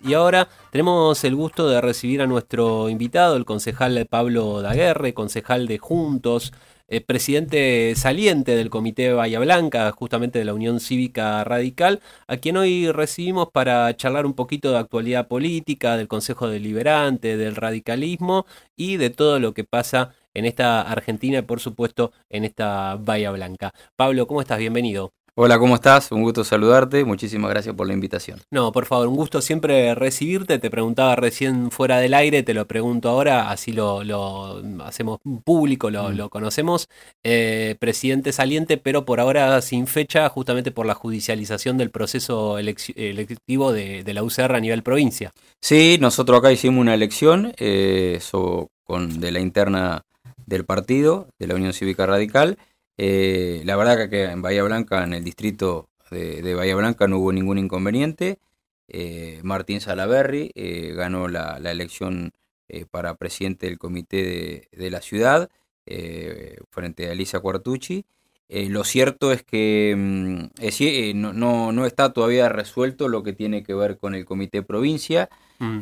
Y ahora tenemos el gusto de recibir a nuestro invitado, el concejal Pablo Daguerre, concejal de Juntos, presidente saliente del Comité Bahía Blanca, justamente de la Unión Cívica Radical, a quien hoy recibimos para charlar un poquito de actualidad política, del Consejo Deliberante, del radicalismo y de todo lo que pasa en esta Argentina y por supuesto en esta Bahía Blanca. Pablo, ¿cómo estás? Bienvenido. Hola, ¿cómo estás? Un gusto saludarte. Muchísimas gracias por la invitación. No, por favor, un gusto siempre recibirte. Te preguntaba recién fuera del aire, te lo pregunto ahora, así lo hacemos público, lo conocemos. Presidente saliente, pero por ahora sin fecha, justamente por la judicialización del proceso electivo de la UCR a nivel provincia. Sí, nosotros acá hicimos una elección de la interna del partido, de la Unión Cívica Radical. La verdad que en Bahía Blanca, en el distrito de Bahía Blanca, no hubo ningún inconveniente. Martín Salaverry ganó la elección para presidente del comité de la ciudad, frente a Elisa Quartucci. Lo cierto es que no está todavía resuelto lo que tiene que ver con el comité provincia. Mm.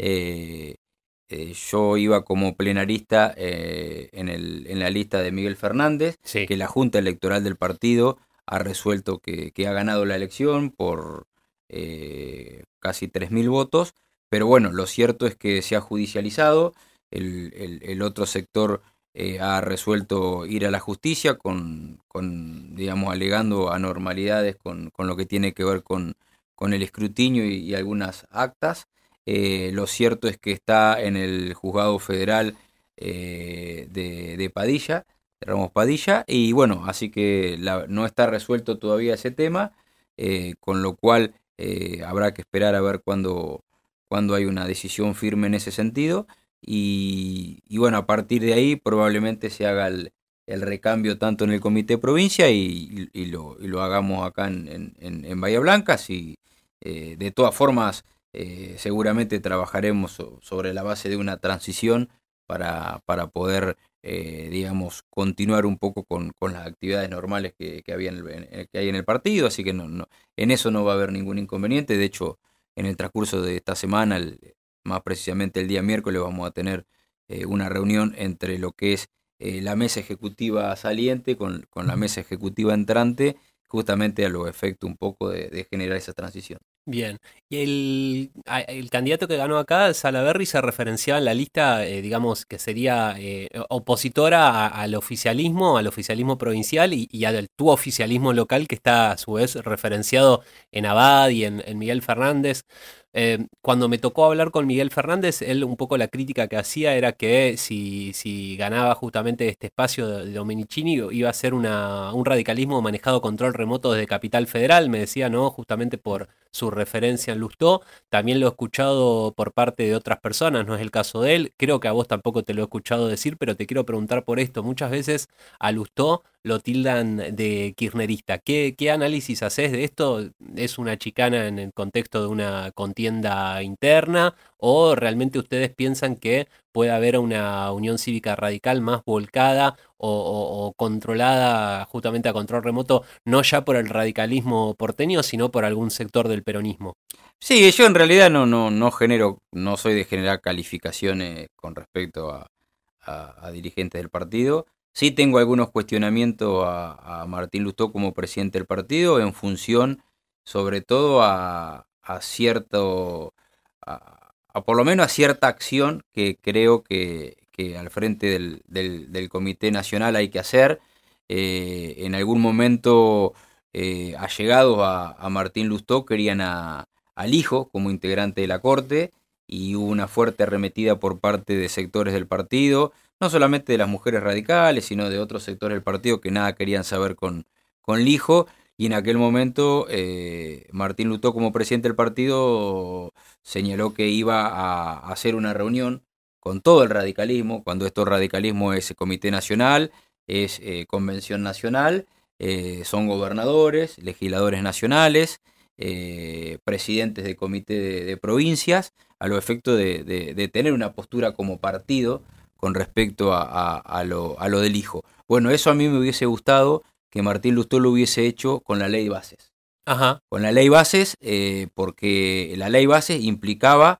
Yo iba como plenarista en la lista de Miguel Fernández, Sí. que la Junta Electoral del partido ha resuelto que ha ganado la elección por casi 3.000 votos, pero bueno, lo cierto es que se ha judicializado, el otro sector ha resuelto ir a la justicia digamos, alegando anormalidades con lo que tiene que ver con el escrutinio y algunas actas. Lo cierto es que está en el juzgado federal de Padilla, de Ramos Padilla, y bueno, así que no está resuelto todavía ese tema, con lo cual habrá que esperar a ver cuándo hay una decisión firme en ese sentido, y bueno, a partir de ahí probablemente se haga el recambio tanto en el comité provincia y lo hagamos acá en Bahía Blanca. De todas formas, seguramente trabajaremos sobre la base de una transición para poder, digamos, continuar un poco con las actividades normales que hay en el partido, así que en eso no va a haber ningún inconveniente. De hecho, en el transcurso de esta semana, más precisamente el día miércoles, vamos a tener una reunión entre lo que es la mesa ejecutiva saliente con la mesa ejecutiva entrante, justamente a los efectos un poco de generar esa transición. Bien, y el candidato que ganó acá, Salaverry, se referenciaba en la lista, digamos, que sería opositora al oficialismo provincial y al tu oficialismo local, que está a su vez referenciado en Abad y en Miguel Fernández. Cuando me tocó hablar con Miguel Fernández, él un poco la crítica que hacía era que si ganaba justamente este espacio de Domenichini iba a ser un radicalismo manejado control remoto desde Capital Federal, me decía, ¿no? Justamente por su referencia en Lustó. También lo he escuchado por parte de otras personas, no es el caso de él. Creo que a vos tampoco te lo he escuchado decir, pero te quiero preguntar por esto. Muchas veces a Lustó lo tildan de kirchnerista. ¿Qué análisis haces de esto? ¿Es una chicana en el contexto de una contienda interna? ¿O realmente ustedes piensan que puede haber una Unión Cívica Radical más volcada o controlada justamente a control remoto, no ya por el radicalismo porteño, sino por algún sector del peronismo? Sí, yo en realidad no soy de generar calificaciones con respecto a dirigentes del partido. Sí tengo algunos cuestionamientos a Martín Lustó como presidente del partido en función, sobre todo a por lo menos a cierta acción que creo que al frente del Comité Nacional hay que hacer. En algún momento, allegados a Martín Lustó querían al hijo como integrante de la Corte, y hubo una fuerte arremetida por parte de sectores del partido, no solamente de las mujeres radicales, sino de otros sectores del partido que nada querían saber con Lijo, y en aquel momento Martín Lustó como presidente del partido señaló que iba a hacer una reunión con todo el radicalismo, cuando esto radicalismo es Comité Nacional, es Convención Nacional, son gobernadores, legisladores nacionales, presidentes de comité de provincias, a los efectos de tener una postura como partido con respecto a lo del hijo. Bueno, eso a mí me hubiese gustado que Martín Lustó lo hubiese hecho con la ley Bases. Ajá. Con la ley Bases, porque la ley Bases implicaba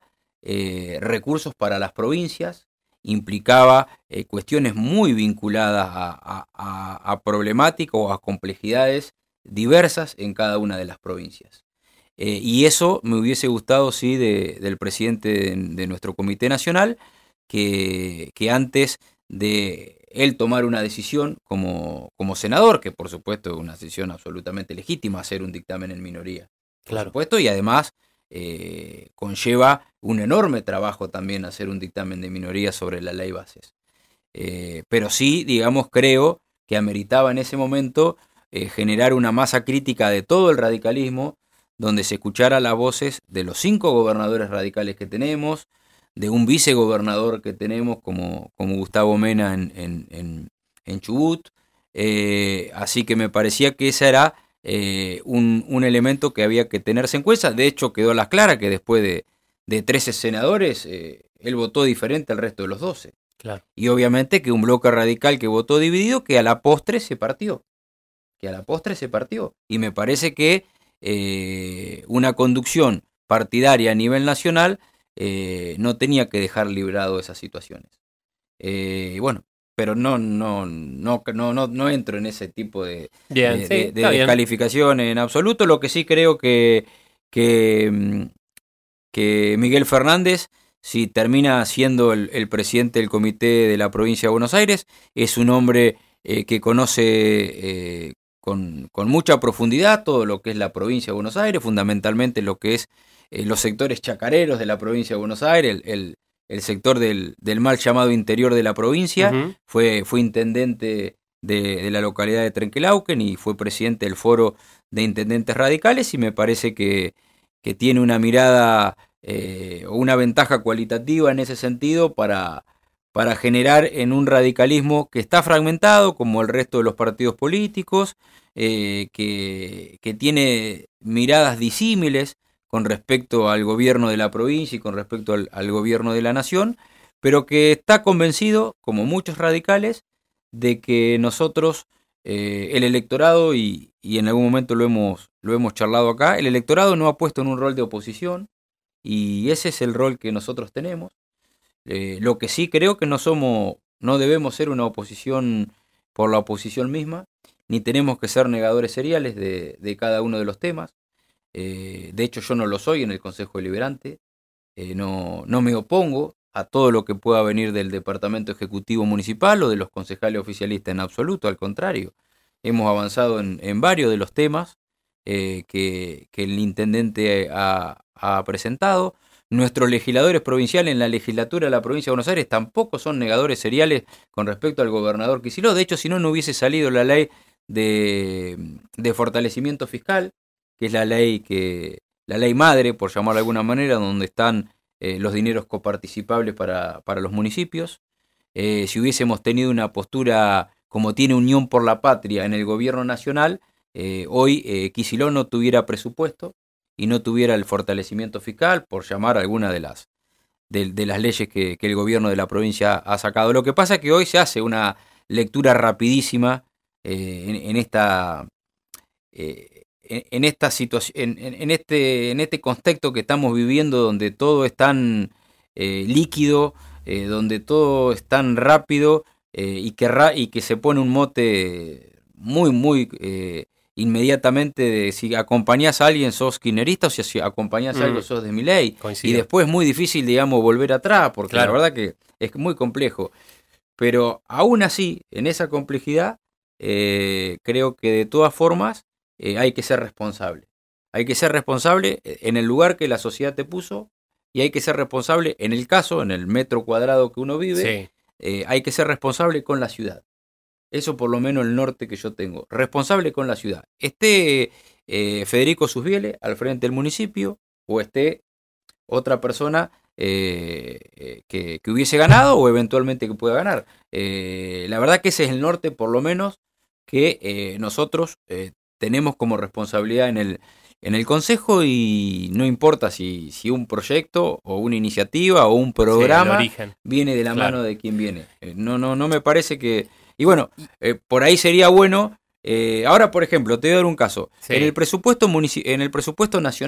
recursos para las provincias, implicaba cuestiones muy vinculadas a problemáticas o a complejidades diversas en cada una de las provincias. Y eso me hubiese gustado, sí, del presidente de nuestro Comité Nacional, que antes de él tomar una decisión como senador, que por supuesto es una decisión absolutamente legítima, hacer un dictamen en minoría, por supuesto, y además conlleva un enorme trabajo también hacer un dictamen de minoría sobre la ley bases. Pero sí, digamos, creo que ameritaba en ese momento generar una masa crítica de todo el radicalismo, donde se escuchara las voces de los 5 gobernadores radicales que tenemos, de un vicegobernador que tenemos como Gustavo Mena en Chubut. Así que me parecía que ese era un elemento que había que tenerse en cuenta. De hecho, quedó a las claras que después de 13 senadores, él votó diferente al resto de los 12. Claro. Y obviamente que un bloque radical que votó dividido, que a la postre se partió. Y me parece que una conducción partidaria a nivel nacional no tenía que dejar librado esas situaciones. Bueno, pero no entro en ese tipo de descalificación en absoluto. Lo que sí creo que Miguel Fernández, si termina siendo el presidente del comité de la provincia de Buenos Aires, es un hombre que conoce con mucha profundidad todo lo que es la provincia de Buenos Aires, fundamentalmente lo que es los sectores chacareros de la provincia de Buenos Aires, el sector del mal llamado interior de la provincia. Uh-huh. Fue intendente de la localidad de Trenquelauquen y fue presidente del Foro de Intendentes Radicales, y me parece que tiene una mirada o una ventaja cualitativa en ese sentido para generar en un radicalismo que está fragmentado, como el resto de los partidos políticos, que tiene miradas disímiles con respecto al gobierno de la provincia y con respecto al gobierno de la nación, pero que está convencido, como muchos radicales, de que nosotros, el electorado, y en algún momento lo hemos charlado acá, el electorado no ha puesto en un rol de oposición, y ese es el rol que nosotros tenemos. Lo que sí creo que no debemos ser una oposición por la oposición misma, ni tenemos que ser negadores seriales de cada uno de los temas. De hecho, yo no lo soy en el Consejo Deliberante. No me opongo a todo lo que pueda venir del Departamento Ejecutivo Municipal o de los concejales oficialistas en absoluto, al contrario. Hemos avanzado en varios de los temas que el intendente ha presentado. Nuestros legisladores provinciales en la legislatura de la provincia de Buenos Aires tampoco son negadores seriales con respecto al gobernador Kicillof. De hecho, si no hubiese salido la ley de fortalecimiento fiscal, que es la ley madre, por llamarlo de alguna manera, donde están los dineros coparticipables para los municipios. Si hubiésemos tenido una postura como tiene Unión por la Patria en el gobierno nacional, hoy Kicillof no tuviera presupuesto y no tuviera el fortalecimiento fiscal, por llamar alguna de las leyes que el gobierno de la provincia ha sacado. Lo que pasa es que hoy se hace una lectura rapidísima en esta situación, en este contexto que estamos viviendo, donde todo es tan líquido, donde todo es tan rápido, y que se pone un mote muy inmediatamente de si acompañás a alguien sos kirchnerista o si acompañás a algo sos de Milei. Coincido. Y después es muy difícil, digamos, volver atrás, porque Claro. la verdad que es muy complejo. Pero aún así, en esa complejidad, creo que de todas formas hay que ser responsable. Hay que ser responsable en el lugar que la sociedad te puso, y hay que ser responsable en el caso, en el metro cuadrado que uno vive. Sí. Hay que ser responsable con la ciudad. Eso por lo menos el norte que yo tengo. Responsable con la ciudad. Esté Federico Susbiele al frente del municipio, o esté otra persona que hubiese ganado o eventualmente que pueda ganar. La verdad que ese es el norte, por lo menos, que nosotros tenemos como responsabilidad en el Consejo, y no importa si un proyecto o una iniciativa o un programa viene de la mano de quien viene. No me parece que... Y bueno, por ahí sería bueno. Ahora, por ejemplo, te voy a dar un caso. Sí. En el presupuesto nacional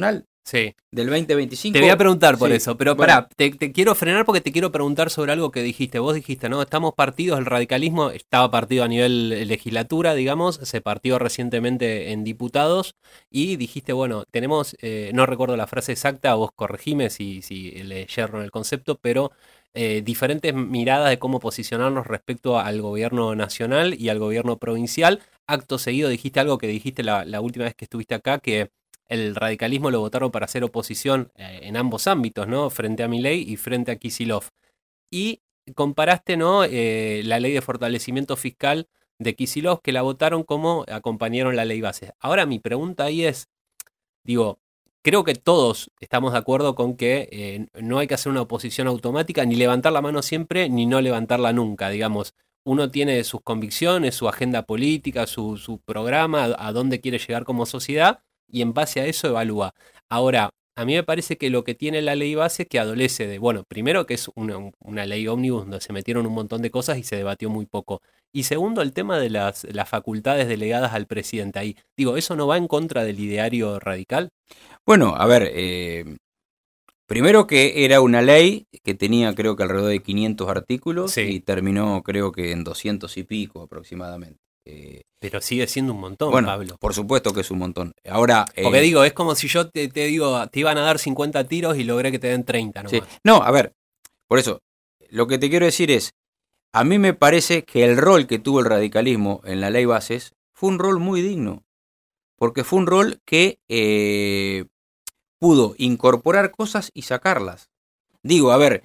Sí. del 2025. Te voy a preguntar por eso, pero bueno, pará, te quiero frenar porque te quiero preguntar sobre algo que dijiste. Vos dijiste, ¿no? Estamos partidos, el radicalismo estaba partido a nivel legislatura, digamos, se partió recientemente en diputados y dijiste, bueno, tenemos, no recuerdo la frase exacta, vos corregime si le yerro en el concepto, pero diferentes miradas de cómo posicionarnos respecto al gobierno nacional y al gobierno provincial. Acto seguido dijiste algo que dijiste la última vez que estuviste acá, que el radicalismo lo votaron para hacer oposición en ambos ámbitos, ¿no? Frente a Milei y frente a Kicillof. Y comparaste, ¿no? La ley de fortalecimiento fiscal de Kicillof, que la votaron como acompañaron la ley base. Ahora mi pregunta ahí es, digo, creo que todos estamos de acuerdo con que no hay que hacer una oposición automática, ni levantar la mano siempre, ni no levantarla nunca, digamos. Uno tiene sus convicciones, su agenda política, su programa, a dónde quiere llegar como sociedad, y en base a eso evalúa. Ahora, a mí me parece que lo que tiene la ley base es que adolece de, bueno, primero que es una ley ómnibus donde se metieron un montón de cosas y se debatió muy poco. Y segundo, el tema de las facultades delegadas al presidente ahí. Digo, ¿eso no va en contra del ideario radical? bueno, a ver, primero que era una ley que tenía creo que alrededor de 500 artículos y Sí, terminó creo que en 200 y pico aproximadamente. pero sigue siendo un montón, Bueno, Pablo. por supuesto que es un montón. Ahora, Porque digo, es como si yo te digo, te iban a dar 50 tiros y logré que te den 30 sí, nomás. no, a ver, por eso, lo que te quiero decir es, a mí me parece que el rol que tuvo el radicalismo en la ley bases fue un rol muy digno, porque fue un rol que pudo incorporar cosas y sacarlas. Digo, a ver,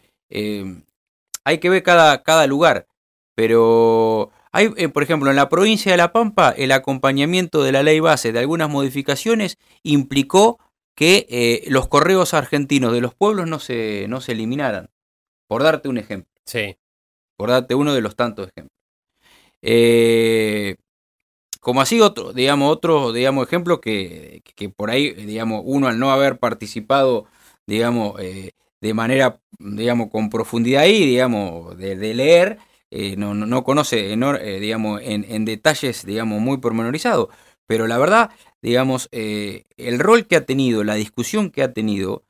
hay que ver cada lugar, pero hay, por ejemplo, en la provincia de La Pampa, el acompañamiento de la ley base de algunas modificaciones implicó que los correos argentinos de los pueblos no se eliminaran, por darte un ejemplo, Sí, por darte uno de los tantos ejemplos. Eh, Como así digamos, ejemplo que por ahí, digamos, uno al no haber participado, digamos, de manera, digamos, con profundidad ahí, digamos, de leer, no conoce, digamos, en detalles, digamos, muy pormenorizados. Pero la verdad, digamos, el rol que ha tenido, la discusión que ha tenido,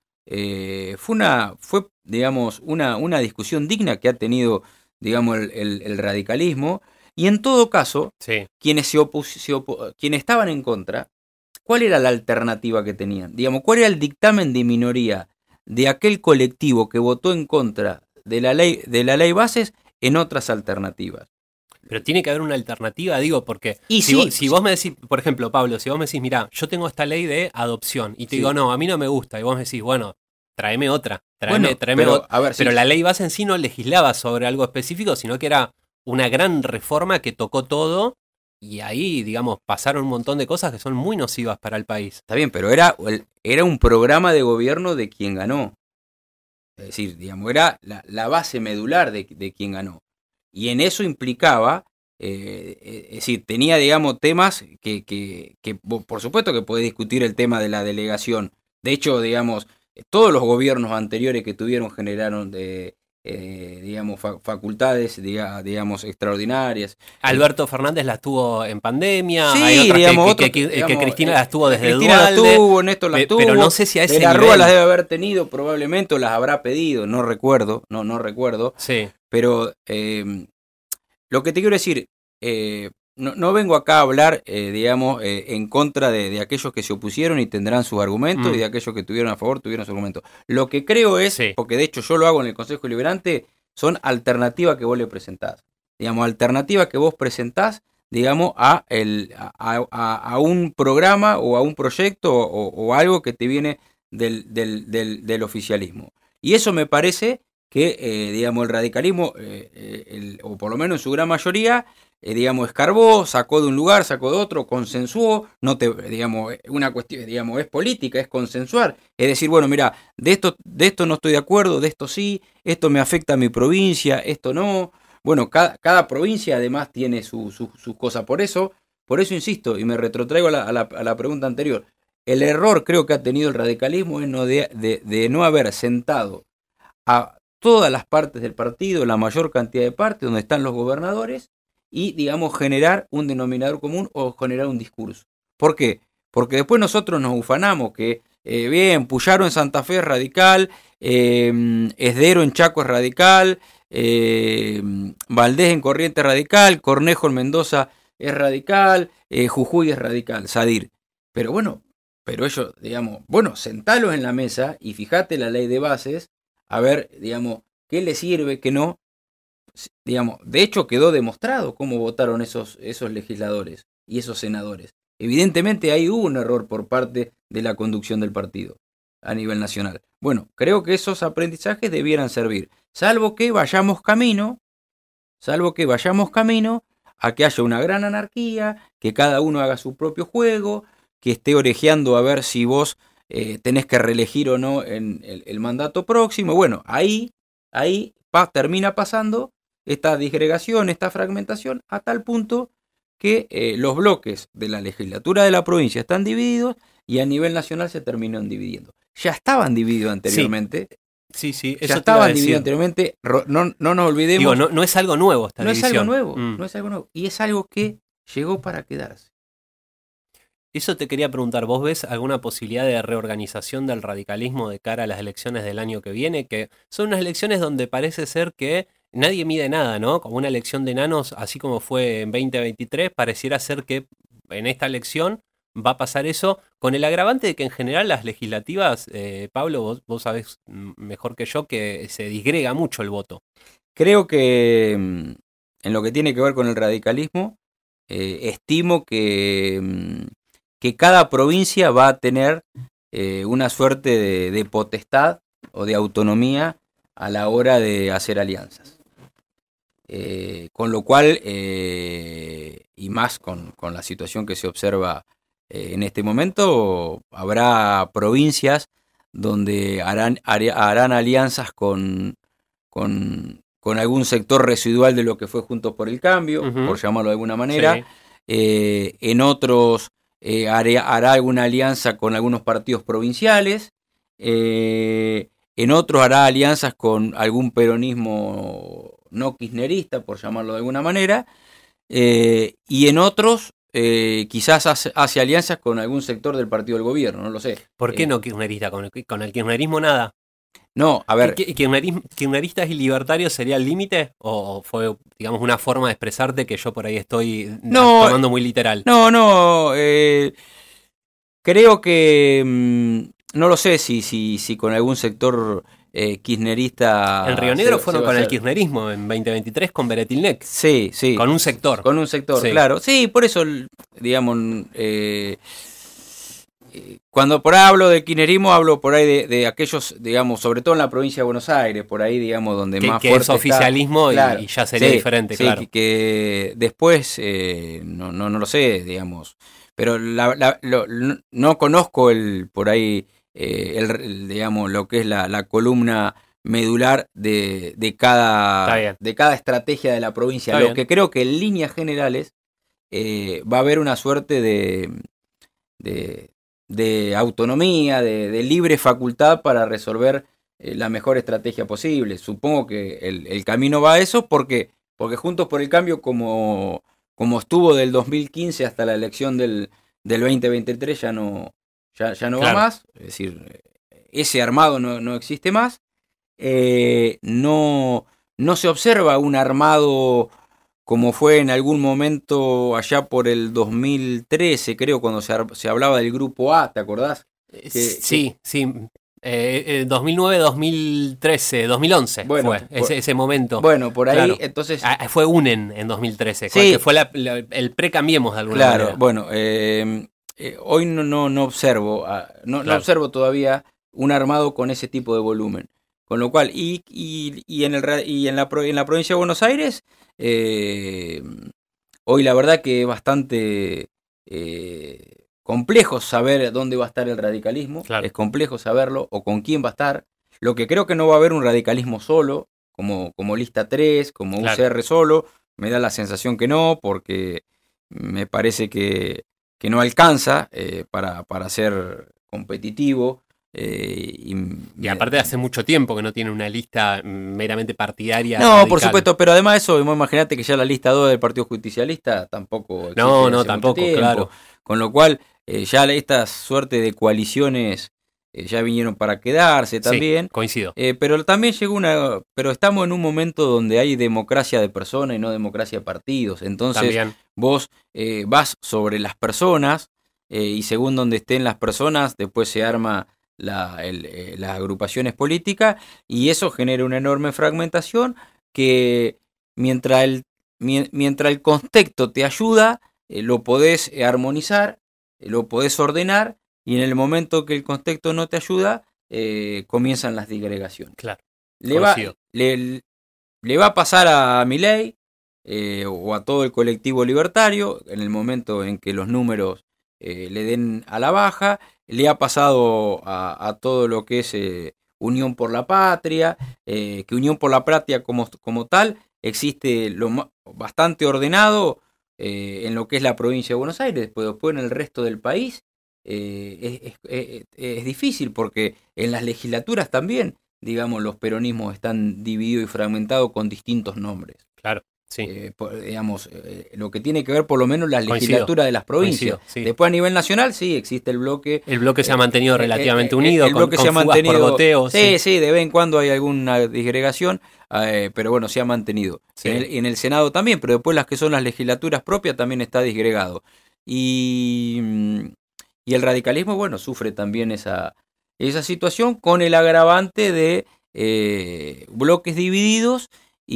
fue, digamos, una discusión digna que ha tenido, digamos, el radicalismo. Y en todo caso, sí. quienes, quienes estaban en contra, ¿cuál era la alternativa que tenían? Digamos, ¿cuál era el dictamen de minoría de aquel colectivo que votó en contra de la ley bases en otras alternativas? Pero tiene que haber una alternativa, digo, porque Y si sí, si vos me decís, por ejemplo, Pablo, si vos me decís, mirá, yo tengo esta ley de adopción, y te digo, sí. no, a mí no me gusta, y vos me decís, bueno, tráeme otra, Bueno, tráeme pero otra. a ver, Pero sí, la ley base en sí no legislaba sobre algo específico, sino que era una gran reforma que tocó todo, y ahí, digamos, pasaron un montón de cosas que son muy nocivas para el país. está bien, pero era un programa de gobierno de quien ganó. Es decir, digamos, era la base medular de quien ganó. Y en eso implicaba, es decir, tenía, digamos, temas que por supuesto que podés discutir el tema de la delegación. De hecho, digamos, todos los gobiernos anteriores que tuvieron generaron, digamos, facultades, digamos, extraordinarias. Alberto Fernández las tuvo en pandemia, hay Sí, otras digamos, que Cristina las tuvo desde Cristina las Dualde, tuvo, Néstor las tuvo, pero no sé si a De ese la Rúa las nivel. debe haber tenido, probablemente, o las habrá pedido, no recuerdo, no recuerdo, Sí. pero lo que te quiero decir, no vengo acá a hablar, digamos, en contra de aquellos que se opusieron y tendrán sus argumentos, y de aquellos que tuvieron a favor tuvieron sus argumentos. Lo que creo es, Sí. porque de hecho yo lo hago en el Consejo Deliberante, son alternativas que vos le presentás. Digamos, alternativas que vos presentás, digamos, a un programa o a un proyecto o algo que te viene del oficialismo. Y eso me parece que, digamos, el radicalismo, o por lo menos en su gran mayoría, digamos, escarbó, sacó de un lugar, sacó de otro, consensuó, digamos, una cuestión, digamos, es política, es consensuar, es decir, bueno, mira, de esto no estoy de acuerdo, de esto sí, esto me afecta a mi provincia, esto no. Bueno, cada provincia además tiene sus cosas, por eso insisto, y me retrotraigo a la pregunta anterior, el error creo que ha tenido el radicalismo es de no haber sentado a todas las partes del partido, la mayor cantidad de partes, donde están los gobernadores, y, digamos, generar un denominador común o generar un discurso. ¿Por qué? Porque después nosotros nos ufanamos que bien, Puyaro en Santa Fe es radical, Esdero en Chaco es radical, Valdés en Corrientes es radical, Cornejo en Mendoza es radical, Jujuy es radical, Sadir. Pero bueno, pero ellos, digamos, bueno, sentalos en la mesa y fíjate la ley de bases, a ver, digamos, qué les sirve, qué no. Digamos, de hecho quedó demostrado cómo votaron esos legisladores y esos senadores. Evidentemente ahí hubo un error por parte de la conducción del partido a nivel nacional. Bueno, creo que esos aprendizajes debieran servir, salvo que vayamos camino a que haya una gran anarquía, que cada uno haga su propio juego, que esté orejeando a ver si vos tenés que reelegir o no en el mandato próximo. Bueno, ahí termina pasando esta disgregación, esta fragmentación, a tal punto que los bloques de la legislatura de la provincia están divididos y a nivel nacional se terminan dividiendo. Ya estaban divididos anteriormente. Sí, eso ya estaban divididos anteriormente. No nos olvidemos. Digo, no es algo nuevo esta división. No es algo nuevo. Y es algo que llegó para quedarse. Eso te quería preguntar, ¿vos ves alguna posibilidad de reorganización del radicalismo de cara a las elecciones del año que viene? Que son unas elecciones donde parece ser que nadie mide nada, ¿no? Como una elección de enanos, así como fue en 2023, pareciera ser que en esta elección va a pasar eso, con el agravante de que en general las legislativas, Pablo, vos sabés mejor que yo, que se disgrega mucho el voto. Creo que en lo que tiene que ver con el radicalismo, estimo que cada provincia va a tener una suerte de potestad o de autonomía a la hora de hacer alianzas. Con lo cual, y más con la situación que se observa en este momento, habrá provincias donde harán alianzas con algún sector residual de lo que fue Juntos por el Cambio, por llamarlo de alguna manera. Sí. En otros hará alguna alianza con algunos partidos provinciales, en otros hará alianzas con algún peronismo no kirchnerista, por llamarlo de alguna manera, y en otros quizás hace alianzas con algún sector del partido del gobierno, no lo sé. ¿Por qué no kirchnerista? ¿Con el kirchnerismo nada? No, a ver. ¿Kirchneristas y libertarios sería el límite? ¿O fue, digamos, una forma de expresarte que yo por ahí estoy tomando muy literal? No. Creo que no lo sé si con algún sector kirchnerista. En Río Negro fueron con el kirchnerismo en 2023 con Beretilnec. Sí. Con un sector. Con un sector, sí. Claro. Sí, por eso, digamos. Cuando por ahí hablo del kirchnerismo, hablo por ahí de aquellos, digamos, sobre todo en la provincia de Buenos Aires, por ahí, digamos, donde más fuerte es oficialismo está. Claro, y ya sería diferente, sí, claro. Que después, no lo sé, digamos, pero no conozco por ahí, digamos, lo que es la columna medular de cada estrategia de la provincia. Lo que creo que en líneas generales va a haber una suerte de autonomía, de libre facultad para resolver la mejor estrategia posible. Supongo que el camino va a eso porque Juntos por el Cambio, como estuvo del 2015 hasta la elección del 2023, ya no va más. Es decir, ese armado no existe más. No se observa un armado como fue en algún momento allá por el 2013, creo, cuando se hablaba del Grupo A, ¿te acordás? Sí. 2009, 2013, 2011 fue ese momento. Bueno, por ahí, claro. Entonces... fue UNEN en 2013, que fue el pre-cambiemos de alguna manera. Claro, bueno, hoy no observo, no observo todavía un armado con ese tipo de volumen. Con lo cual, y en la provincia de Buenos Aires, hoy la verdad que es bastante complejo saber dónde va a estar el radicalismo. Claro. Es complejo saberlo o con quién va a estar. Lo que creo que no va a haber un radicalismo solo, como lista 3, como UCR solo. Me da la sensación que no, porque me parece que no alcanza para ser competitivo. Y aparte hace mucho tiempo que no tiene una lista meramente partidaria. No, radical. Por supuesto, pero además de eso, imagínate que ya la lista 2 del Partido Justicialista tampoco existe. No, tampoco, claro. Con lo cual, ya esta suerte de coaliciones ya vinieron para quedarse también. Sí, coincido. Pero también pero estamos en un momento donde hay democracia de personas y no democracia de partidos. Entonces También. vos vas sobre las personas y según donde estén las personas, después se arma las agrupaciones políticas y eso genera una enorme fragmentación que mientras el contexto te ayuda, lo podés armonizar, lo podés ordenar, y en el momento que el contexto no te ayuda, comienzan las disgregaciones. Claro. Le va a pasar a Milei o a todo el colectivo libertario en el momento en que los números le den a la baja. Le ha pasado a todo lo que es Unión por la Patria, que Unión por la Patria como tal existe bastante ordenado en lo que es la provincia de Buenos Aires, después en el resto del país es difícil porque en las legislaturas también, digamos, los peronismos están divididos y fragmentados con distintos nombres. Claro, sí. Digamos, lo que tiene que ver por lo menos las legislaturas de las provincias. Sí. Después a nivel nacional sí existe el bloque. El bloque se ha mantenido relativamente unido, el bloque con se ha mantenido, por goteo. Sí, de vez en cuando hay alguna disgregación, pero bueno, se ha mantenido. Sí. En el Senado también, pero después las que son las legislaturas propias también está disgregado. Y el radicalismo, bueno, sufre también esa situación con el agravante de bloques divididos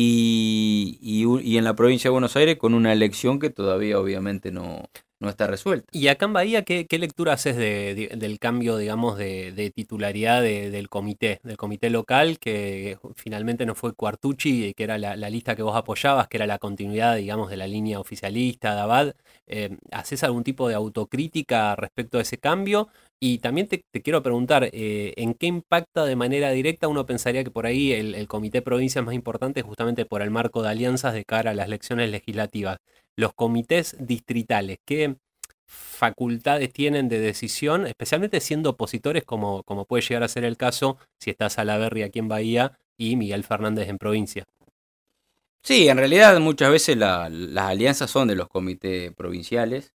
y en la provincia de Buenos Aires con una elección que todavía obviamente no está resuelta. Y acá en Bahía, ¿qué lectura haces del cambio, digamos, de titularidad del comité local, que finalmente no fue Quartucci, que era la lista que vos apoyabas, que era la continuidad, digamos, de la línea oficialista de Abad? ¿Haces algún tipo de autocrítica respecto a ese cambio? Y también te quiero preguntar, ¿en qué impacta de manera directa? Uno pensaría que por ahí el comité provincia es más importante justamente por el marco de alianzas de cara a las elecciones legislativas. Los comités distritales, ¿qué facultades tienen de decisión, especialmente siendo opositores, como puede llegar a ser el caso si está Salaverry aquí en Bahía y Miguel Fernández en provincia? Sí, en realidad muchas veces las alianzas son de los comités provinciales.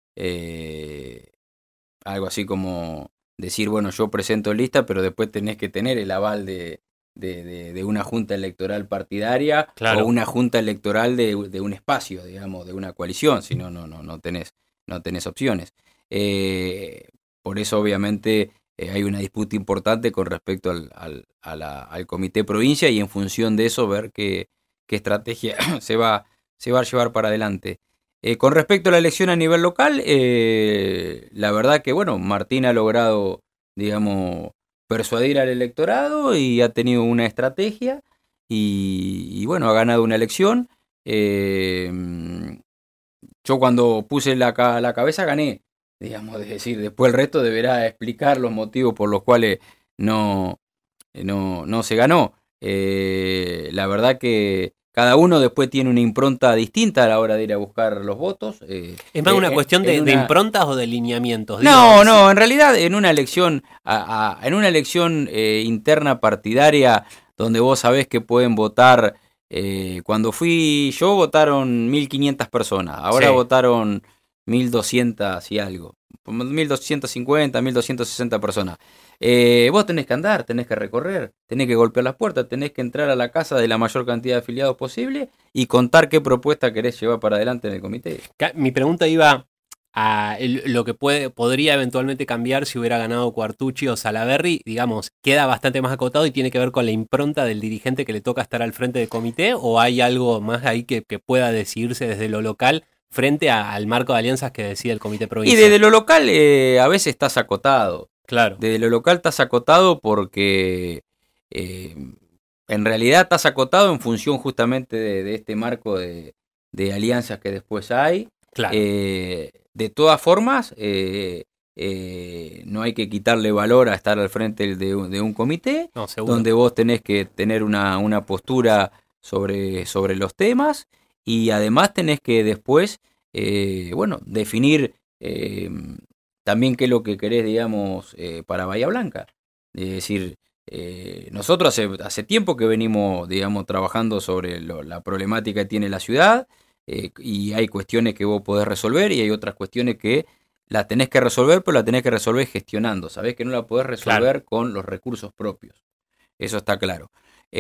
Algo así como decir, bueno, yo presento lista, pero después tenés que tener el aval de una junta electoral partidaria, claro, o una junta electoral de un espacio, digamos, de una coalición, si no, no tenés opciones. Por eso, obviamente, hay una disputa importante con respecto al comité provincia y en función de eso ver qué estrategia se va a llevar para adelante. Con respecto a la elección a nivel local, la verdad que, bueno, Martín ha logrado, digamos, persuadir al electorado y ha tenido una estrategia y bueno, ha ganado una elección. Yo cuando puse la cabeza gané, digamos, es decir, después el resto deberá explicar los motivos por los cuales no se ganó. La verdad que cada uno después tiene una impronta distinta a la hora de ir a buscar los votos. ¿Es más una cuestión de improntas o de lineamientos? No, en realidad en una elección, interna partidaria donde vos sabés que pueden votar, cuando fui yo votaron 1.500 personas, ahora sí votaron 1.200 y algo, 1.250, 1.260 personas. Vos tenés que andar, tenés que recorrer, tenés que golpear las puertas, tenés que entrar a la casa de la mayor cantidad de afiliados posible y contar qué propuesta querés llevar para adelante en el comité. Mi pregunta iba a lo que podría eventualmente cambiar si hubiera ganado Quartucci o Salaverry, digamos, queda bastante más acotado y tiene que ver con la impronta del dirigente que le toca estar al frente del comité, ¿o hay algo más ahí que pueda decidirse desde lo local frente al marco de alianzas que decide el comité provincial? Y desde lo local a veces estás acotado. Claro. Desde lo local estás acotado porque en realidad estás acotado en función justamente de este marco de alianzas que después hay. Claro. De todas formas, no hay que quitarle valor a estar al frente de un comité, donde vos tenés que tener una postura sobre los temas y además tenés que después, definir también qué es lo que querés, digamos, para Bahía Blanca. Es decir, nosotros hace tiempo que venimos, digamos, trabajando sobre la problemática que tiene la ciudad, y hay cuestiones que vos podés resolver y hay otras cuestiones que la tenés que resolver, pero la tenés que resolver gestionando. Sabés que no la podés resolver con los recursos propios. Eso está claro.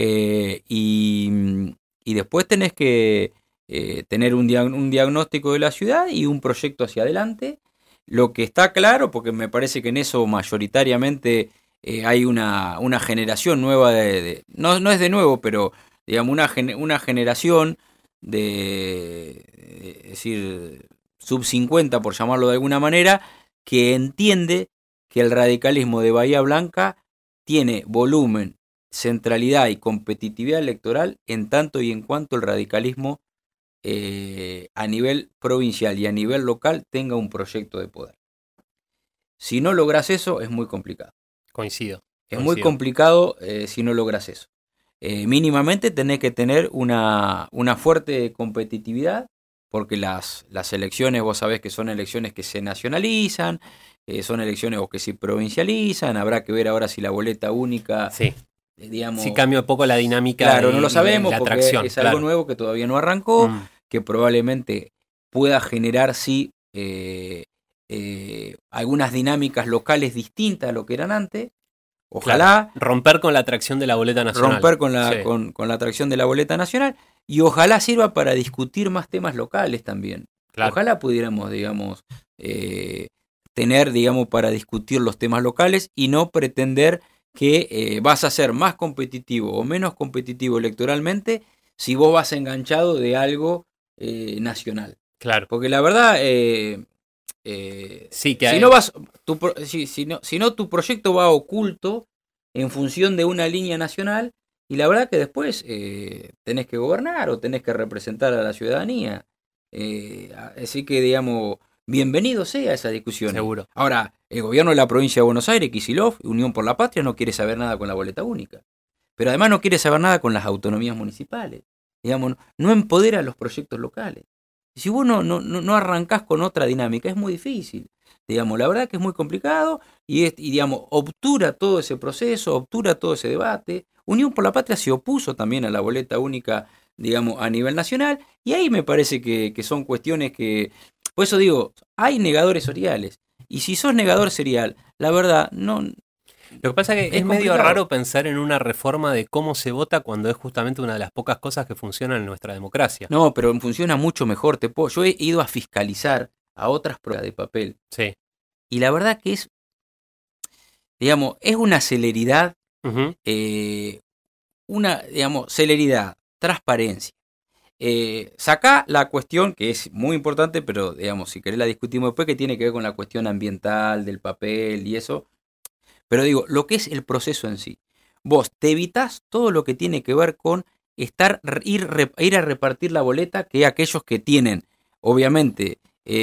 Y después tenés que tener un diagnóstico de la ciudad y un proyecto hacia adelante. Lo que está claro, porque me parece que en eso mayoritariamente hay una generación nueva no es de nuevo, pero digamos una generación es decir, sub 50 por llamarlo de alguna manera, que entiende que el radicalismo de Bahía Blanca tiene volumen, centralidad y competitividad electoral en tanto y en cuanto el radicalismo a nivel provincial y a nivel local tenga un proyecto de poder. Si no logras eso, es muy complicado. Coincido. Es muy complicado si no logras eso. Mínimamente tenés que tener una fuerte competitividad, porque las elecciones, vos sabés que son elecciones que se nacionalizan, son elecciones que se provincializan, habrá que ver ahora si la boleta única... Sí. Digamos, si cambia un poco la dinámica. Claro, no lo sabemos porque atracción, es algo nuevo que todavía no arrancó, que probablemente pueda generar, sí, algunas dinámicas locales distintas a lo que eran antes. Ojalá. Claro, romper con la atracción de la boleta nacional. Romper con la atracción de la boleta nacional y ojalá sirva para discutir más temas locales también. Claro. Ojalá pudiéramos, digamos, tener, digamos, para discutir los temas locales y no pretender que vas a ser más competitivo o menos competitivo electoralmente si vos vas enganchado de algo nacional. Claro. Porque la verdad, sí, que si no vas, si no tu proyecto va oculto en función de una línea nacional y la verdad que después tenés que gobernar o tenés que representar a la ciudadanía. Así que, digamos, bienvenido sea esa discusión. Seguro. Ahora, el gobierno de la provincia de Buenos Aires, Kicillof, Unión por la Patria, no quiere saber nada con la boleta única. Pero además no quiere saber nada con las autonomías municipales. Digamos, no empodera los proyectos locales. Si vos no arrancás con otra dinámica, es muy difícil. Digamos, la verdad que es muy complicado y digamos, obtura todo ese proceso, obtura todo ese debate. Unión por la Patria se opuso también a la boleta única, digamos, a nivel nacional, y ahí me parece que son cuestiones que... Por eso digo, hay negadores seriales. Y si sos negador serial, la verdad, no... Lo que pasa es que es medio raro pensar en una reforma de cómo se vota cuando es justamente una de las pocas cosas que funcionan en nuestra democracia. No, pero funciona mucho mejor. Yo he ido a fiscalizar a otras pruebas de papel. Sí. Y la verdad que es, digamos, es una celeridad, celeridad, transparencia. Sacá la cuestión que es muy importante, pero digamos, si querés la discutimos después, que tiene que ver con la cuestión ambiental, del papel y eso. Pero digo, lo que es el proceso en sí. Vos te evitás todo lo que tiene que ver con ir a repartir la boleta, que aquellos que tienen, obviamente,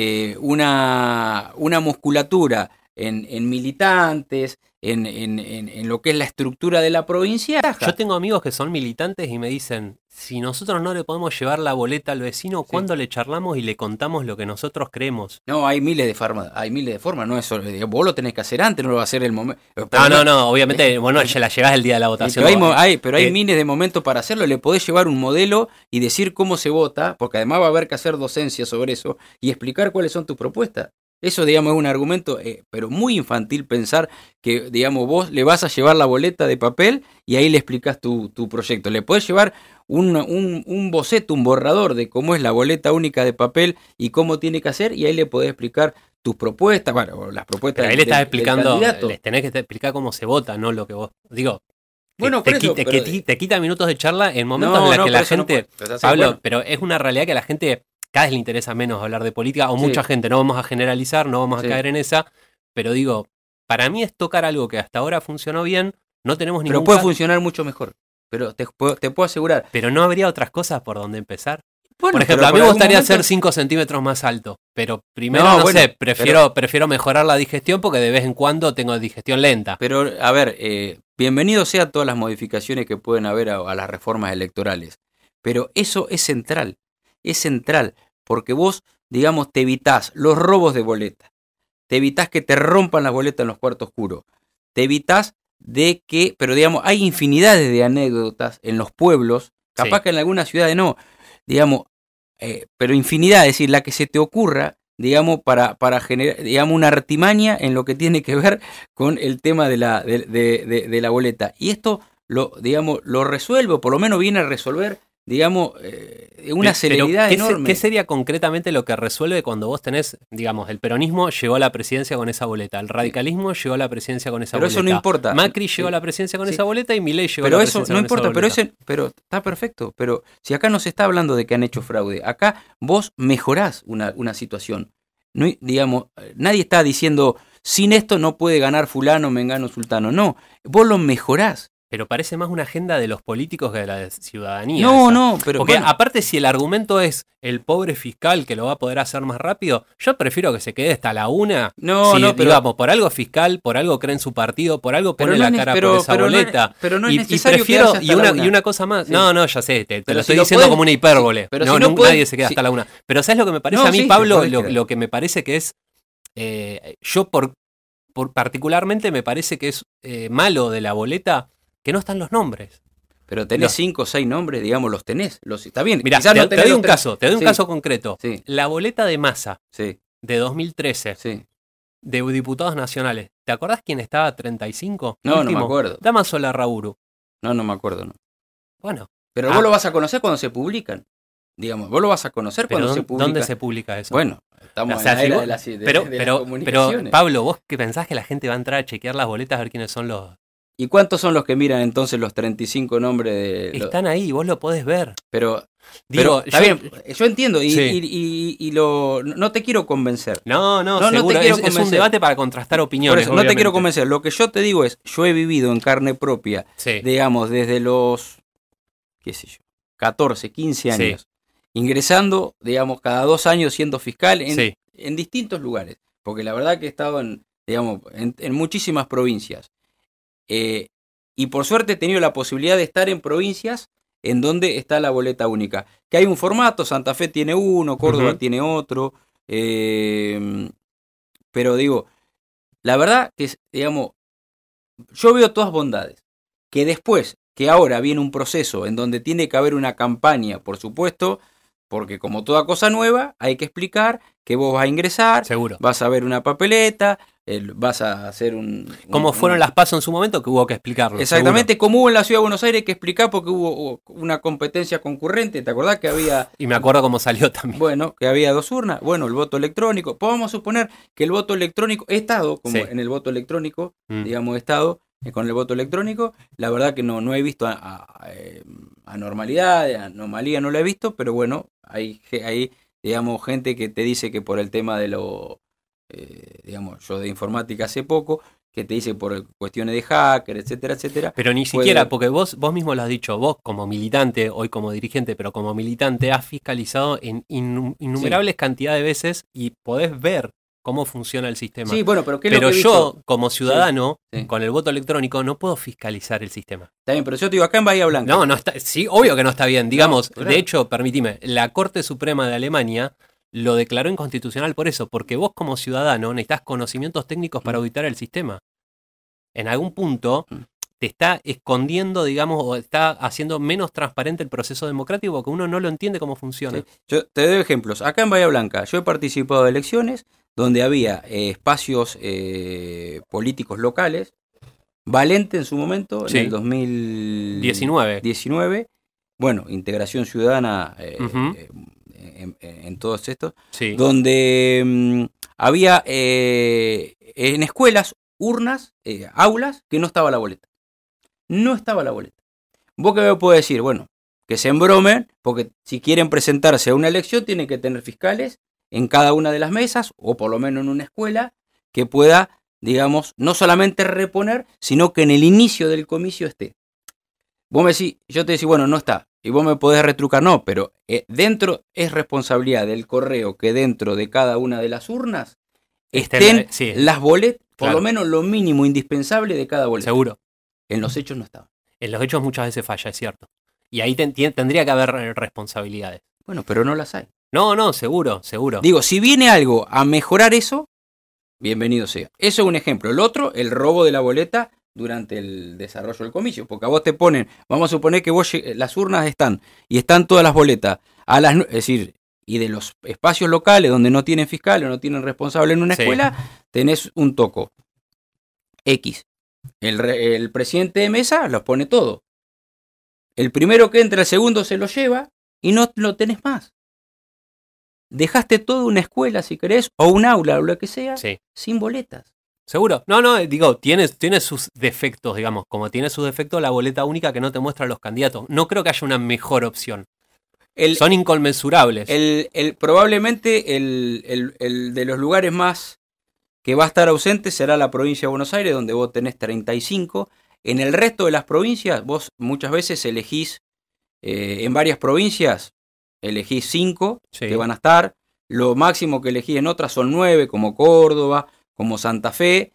una musculatura en militantes, en lo que es la estructura de la provincia. Yo tengo amigos que son militantes y me dicen, si nosotros no le podemos llevar la boleta al vecino, ¿cuándo le charlamos y le contamos lo que nosotros creemos? No, hay miles de formas, no es solo, vos lo tenés que hacer antes, no lo va a hacer el momento. No, obviamente, bueno, ya la llegás el día de la votación. Pero hay miles de momentos para hacerlo, le podés llevar un modelo y decir cómo se vota, porque además va a haber que hacer docencia sobre eso y explicar cuáles son tus propuestas. Eso, digamos, es un argumento, pero muy infantil pensar que, digamos, vos le vas a llevar la boleta de papel y ahí le explicás tu proyecto. Le podés llevar un boceto, un borrador de cómo es la boleta única de papel y cómo tiene que hacer y ahí le podés explicar tus propuestas, bueno, las propuestas. Pero ahí le estás explicando, les tenés que explicar cómo se vota, no lo que vos... Digo, bueno, te quita minutos de charla en momentos en los que la gente... Pablo, pero es una realidad que a la gente... Cada vez le interesa menos hablar de política, o mucha gente, no vamos a generalizar, no vamos a caer en esa, pero digo, para mí es tocar algo que hasta ahora funcionó bien, no tenemos ningún... Pero puede funcionar mucho mejor, pero te puedo asegurar. Pero no habría otras cosas por donde empezar. Bueno, por ejemplo, a mí me gustaría hacer 5 centímetros más alto, pero primero, prefiero mejorar la digestión porque de vez en cuando tengo digestión lenta. Pero, a ver, bienvenido sea todas las modificaciones que pueden haber a las reformas electorales, pero eso es central. Es central, porque vos, digamos, te evitás los robos de boleta, te evitás que te rompan las boletas en los cuartos oscuros, te evitás de que, pero digamos, hay infinidades de anécdotas en los pueblos, capaz que en algunas ciudades no, digamos, pero infinidad, es decir, la que se te ocurra, digamos, para generar, digamos, una artimaña en lo que tiene que ver con el tema de la boleta. Y esto digamos, lo resuelve, o por lo menos viene a resolver, digamos, una celeridad enorme. ¿Qué sería concretamente lo que resuelve cuando vos tenés, digamos, el peronismo llegó a la presidencia con esa boleta, el radicalismo llegó a la presidencia con esa boleta? Pero eso no importa. Macri llegó a la presidencia con esa boleta y Milei llegó a la presidencia con esa boleta. Pero eso no importa, pero está perfecto. Pero si acá no se está hablando de que han hecho fraude, acá vos mejorás una situación. No, digamos, nadie está diciendo, sin esto no puede ganar fulano, mengano, sultano. No, vos lo mejorás. Pero parece más una agenda de los políticos que de la ciudadanía. No, pero... Porque bueno, aparte si el argumento es el pobre fiscal que lo va a poder hacer más rápido, yo prefiero que se quede hasta la una. Pero... digamos, por algo fiscal, por algo cree en su partido, por algo pone la cara por esa boleta. Pero no es necesario quedarse hasta la una. Y una cosa más, sí. No, ya sé, te lo estoy diciendo como una hipérbole. Sí, pero no, si nadie se queda hasta la una. Pero ¿sabes lo que me parece a mí, Pablo? Lo que me parece que es... yo particularmente me parece que es malo de la boleta... que no están los nombres. Pero tenés 5 o 6 nombres, digamos, los tenés. Está bien. Mirá, te doy un caso concreto. Sí. La boleta de Massa de 2013 de diputados nacionales. ¿Te acordás quién estaba 35? No, último? No me acuerdo. Damaso Larrauru. No me acuerdo, no. Bueno. Pero vos lo vas a conocer cuando se publican. Digamos, vos lo vas a conocer cuando se publican. ¿Dónde se publica eso? Bueno, estamos en la era de las comunicaciones. Pero, Pablo, ¿vos qué pensás que la gente va a entrar a chequear las boletas a ver quiénes son los... ¿Y cuántos son los que miran entonces los 35 nombres de...? Están ahí, vos lo podés ver. Pero está bien, yo entiendo y no te quiero convencer. No, seguro, es un debate para contrastar opiniones. Por eso, no te quiero convencer. Lo que yo te digo es, yo he vivido en carne propia, digamos, desde los, 14, 15 años, ingresando, digamos, cada 2 años siendo fiscal en distintos lugares. Porque la verdad que he estado en muchísimas provincias. Y por suerte he tenido la posibilidad de estar en provincias en donde está la boleta única. Que hay un formato, Santa Fe tiene uno, Córdoba tiene otro. Pero digo, la verdad que, digamos, yo veo todas bondades. Que después, que ahora viene un proceso en donde tiene que haber una campaña, por supuesto, porque como toda cosa nueva, hay que explicar que vos vas a ingresar, seguro, vas a ver una papeleta, vas a hacer ¿Cómo fueron las PASO en su momento? Que hubo que explicarlo. Exactamente, seguro. Como hubo en la Ciudad de Buenos Aires, hay que explicar porque hubo una competencia concurrente, ¿te acordás que había...? Y me acuerdo cómo salió también. Bueno, que había 2 urnas, bueno, el voto electrónico. Pues vamos a suponer que el voto electrónico, he estado como en el voto electrónico, digamos, he estado con el voto electrónico, la verdad que no he visto anormalidad, anomalía no la he visto, pero bueno, hay digamos, gente que te dice que por el tema de digamos, yo de informática hace poco, que te dice por cuestiones de hacker, etcétera, etcétera. Pero ni siquiera, porque vos mismo lo has dicho, vos como militante, hoy como dirigente, pero como militante has fiscalizado en innumerables cantidades de veces y podés ver cómo funciona el sistema. Sí, bueno, pero yo, como ciudadano, con el voto electrónico, no puedo fiscalizar el sistema. Está bien, pero yo te digo, acá en Bahía Blanca. No está, sí, obvio que no está bien. Digamos, de hecho, permitime, la Corte Suprema de Alemania lo declaró inconstitucional por eso, porque vos como ciudadano necesitas conocimientos técnicos para auditar el sistema. En algún punto te está escondiendo, digamos, o está haciendo menos transparente el proceso democrático porque uno no lo entiende cómo funciona. Sí. Yo te doy ejemplos. Acá en Bahía Blanca yo he participado de elecciones donde había espacios políticos locales. Valente en su momento, en el 2019. Bueno, Integración Ciudadana en todos estos. Donde había en escuelas, urnas, aulas, que no estaba la boleta. No estaba la boleta. ¿Vos qué me podés decir? Bueno, que se embromen, porque si quieren presentarse a una elección tienen que tener fiscales en cada una de las mesas, o por lo menos en una escuela, que pueda, digamos, no solamente reponer, sino que en el inicio del comicio esté. Vos me decís, yo te decís, bueno, no está, y vos me podés retrucar, no, pero dentro es responsabilidad del correo que dentro de cada una de las urnas estén las boletas, por lo menos lo mínimo indispensable de cada boleta. Seguro. En los hechos no estaba. En los hechos muchas veces falla, es cierto. Y ahí tendría que haber responsabilidades. Bueno, pero no las hay. No, seguro. Digo, si viene algo a mejorar eso, bienvenido sea. Eso es un ejemplo. El otro, el robo de la boleta durante el desarrollo del comicio. Porque a vos te ponen, vamos a suponer que vos las urnas están, y están todas las boletas, es decir, Y de los espacios locales donde no tienen fiscal o no tienen responsable en una escuela, tenés un toco X. El presidente de mesa los pone todo. El primero que entra, el segundo se lo lleva y no lo tenés más. Dejaste toda una escuela, si querés, o un aula o lo que sea, sin boletas. ¿Seguro? No, digo, tiene sus defectos, digamos, como tiene sus defectos la boleta única que no te muestra a los candidatos. No creo que haya una mejor opción. Son inconmensurables. Probablemente el de los lugares más que va a estar ausente será la provincia de Buenos Aires, donde vos tenés 35. En el resto de las provincias, vos muchas veces elegís, en varias provincias, elegís 5 que van a estar. Lo máximo que elegís en otras son 9, como Córdoba, como Santa Fe.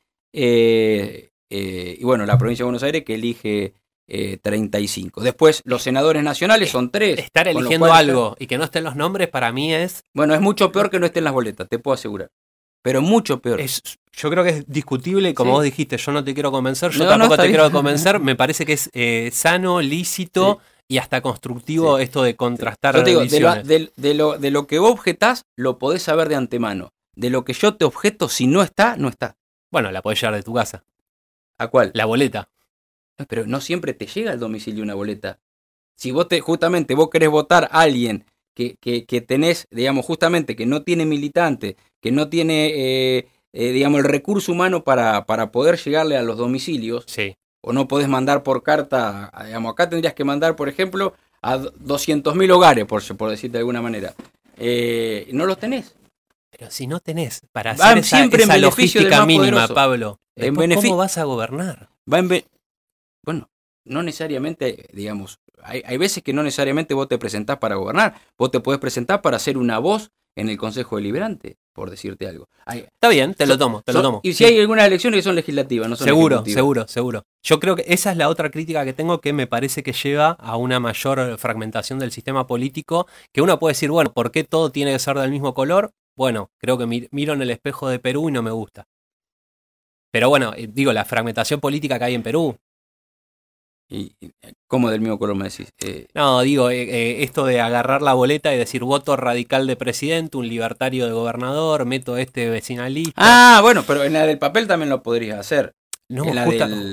Y bueno, la provincia de Buenos Aires que elige 35. Después, los senadores nacionales son 3. Estar eligiendo algo y que no estén los nombres, para mí es... Bueno, es mucho peor que no estén las boletas, te puedo asegurar. Pero mucho peor. Yo creo que es discutible y como vos dijiste, yo no te quiero convencer, yo tampoco te quiero convencer. Me parece que es sano, lícito y hasta constructivo esto de contrastar. Yo te digo, de lo que vos objetás, lo podés saber de antemano. De lo que yo te objeto, si no está, no está. Bueno, la podés llevar de tu casa. ¿A cuál? La boleta. Pero no siempre te llega al domicilio una boleta. Si vos justamente vos querés votar a alguien que tenés, digamos, justamente que no tiene militante, que no tiene, digamos, el recurso humano para poder llegarle a los domicilios, o no podés mandar por carta, digamos, acá tendrías que mandar, por ejemplo, a 200.000 hogares, por decirte de alguna manera. No los tenés. Pero si no tenés para hacer esa logística mínima, Pablo, ¿cómo vas a gobernar? Bueno, no necesariamente, digamos, hay veces que no necesariamente vos te presentás para gobernar, vos te podés presentar para ser una voz en el Consejo Deliberante, por decirte algo. Está bien, te lo tomo. Y si hay algunas elecciones que son legislativas, no son ejecutivas. Seguro. Yo creo que esa es la otra crítica que tengo, que me parece que lleva a una mayor fragmentación del sistema político, que uno puede decir, bueno, ¿por qué todo tiene que ser del mismo color? Bueno, creo que miro en el espejo de Perú y no me gusta. Pero bueno, digo, la fragmentación política que hay en Perú. ¿Y cómo del mismo color me decís? No, digo, esto de agarrar la boleta y decir voto radical de presidente, un libertario de gobernador, meto vecinalista. Ah, bueno, pero en la del papel también lo podrías hacer. No, en la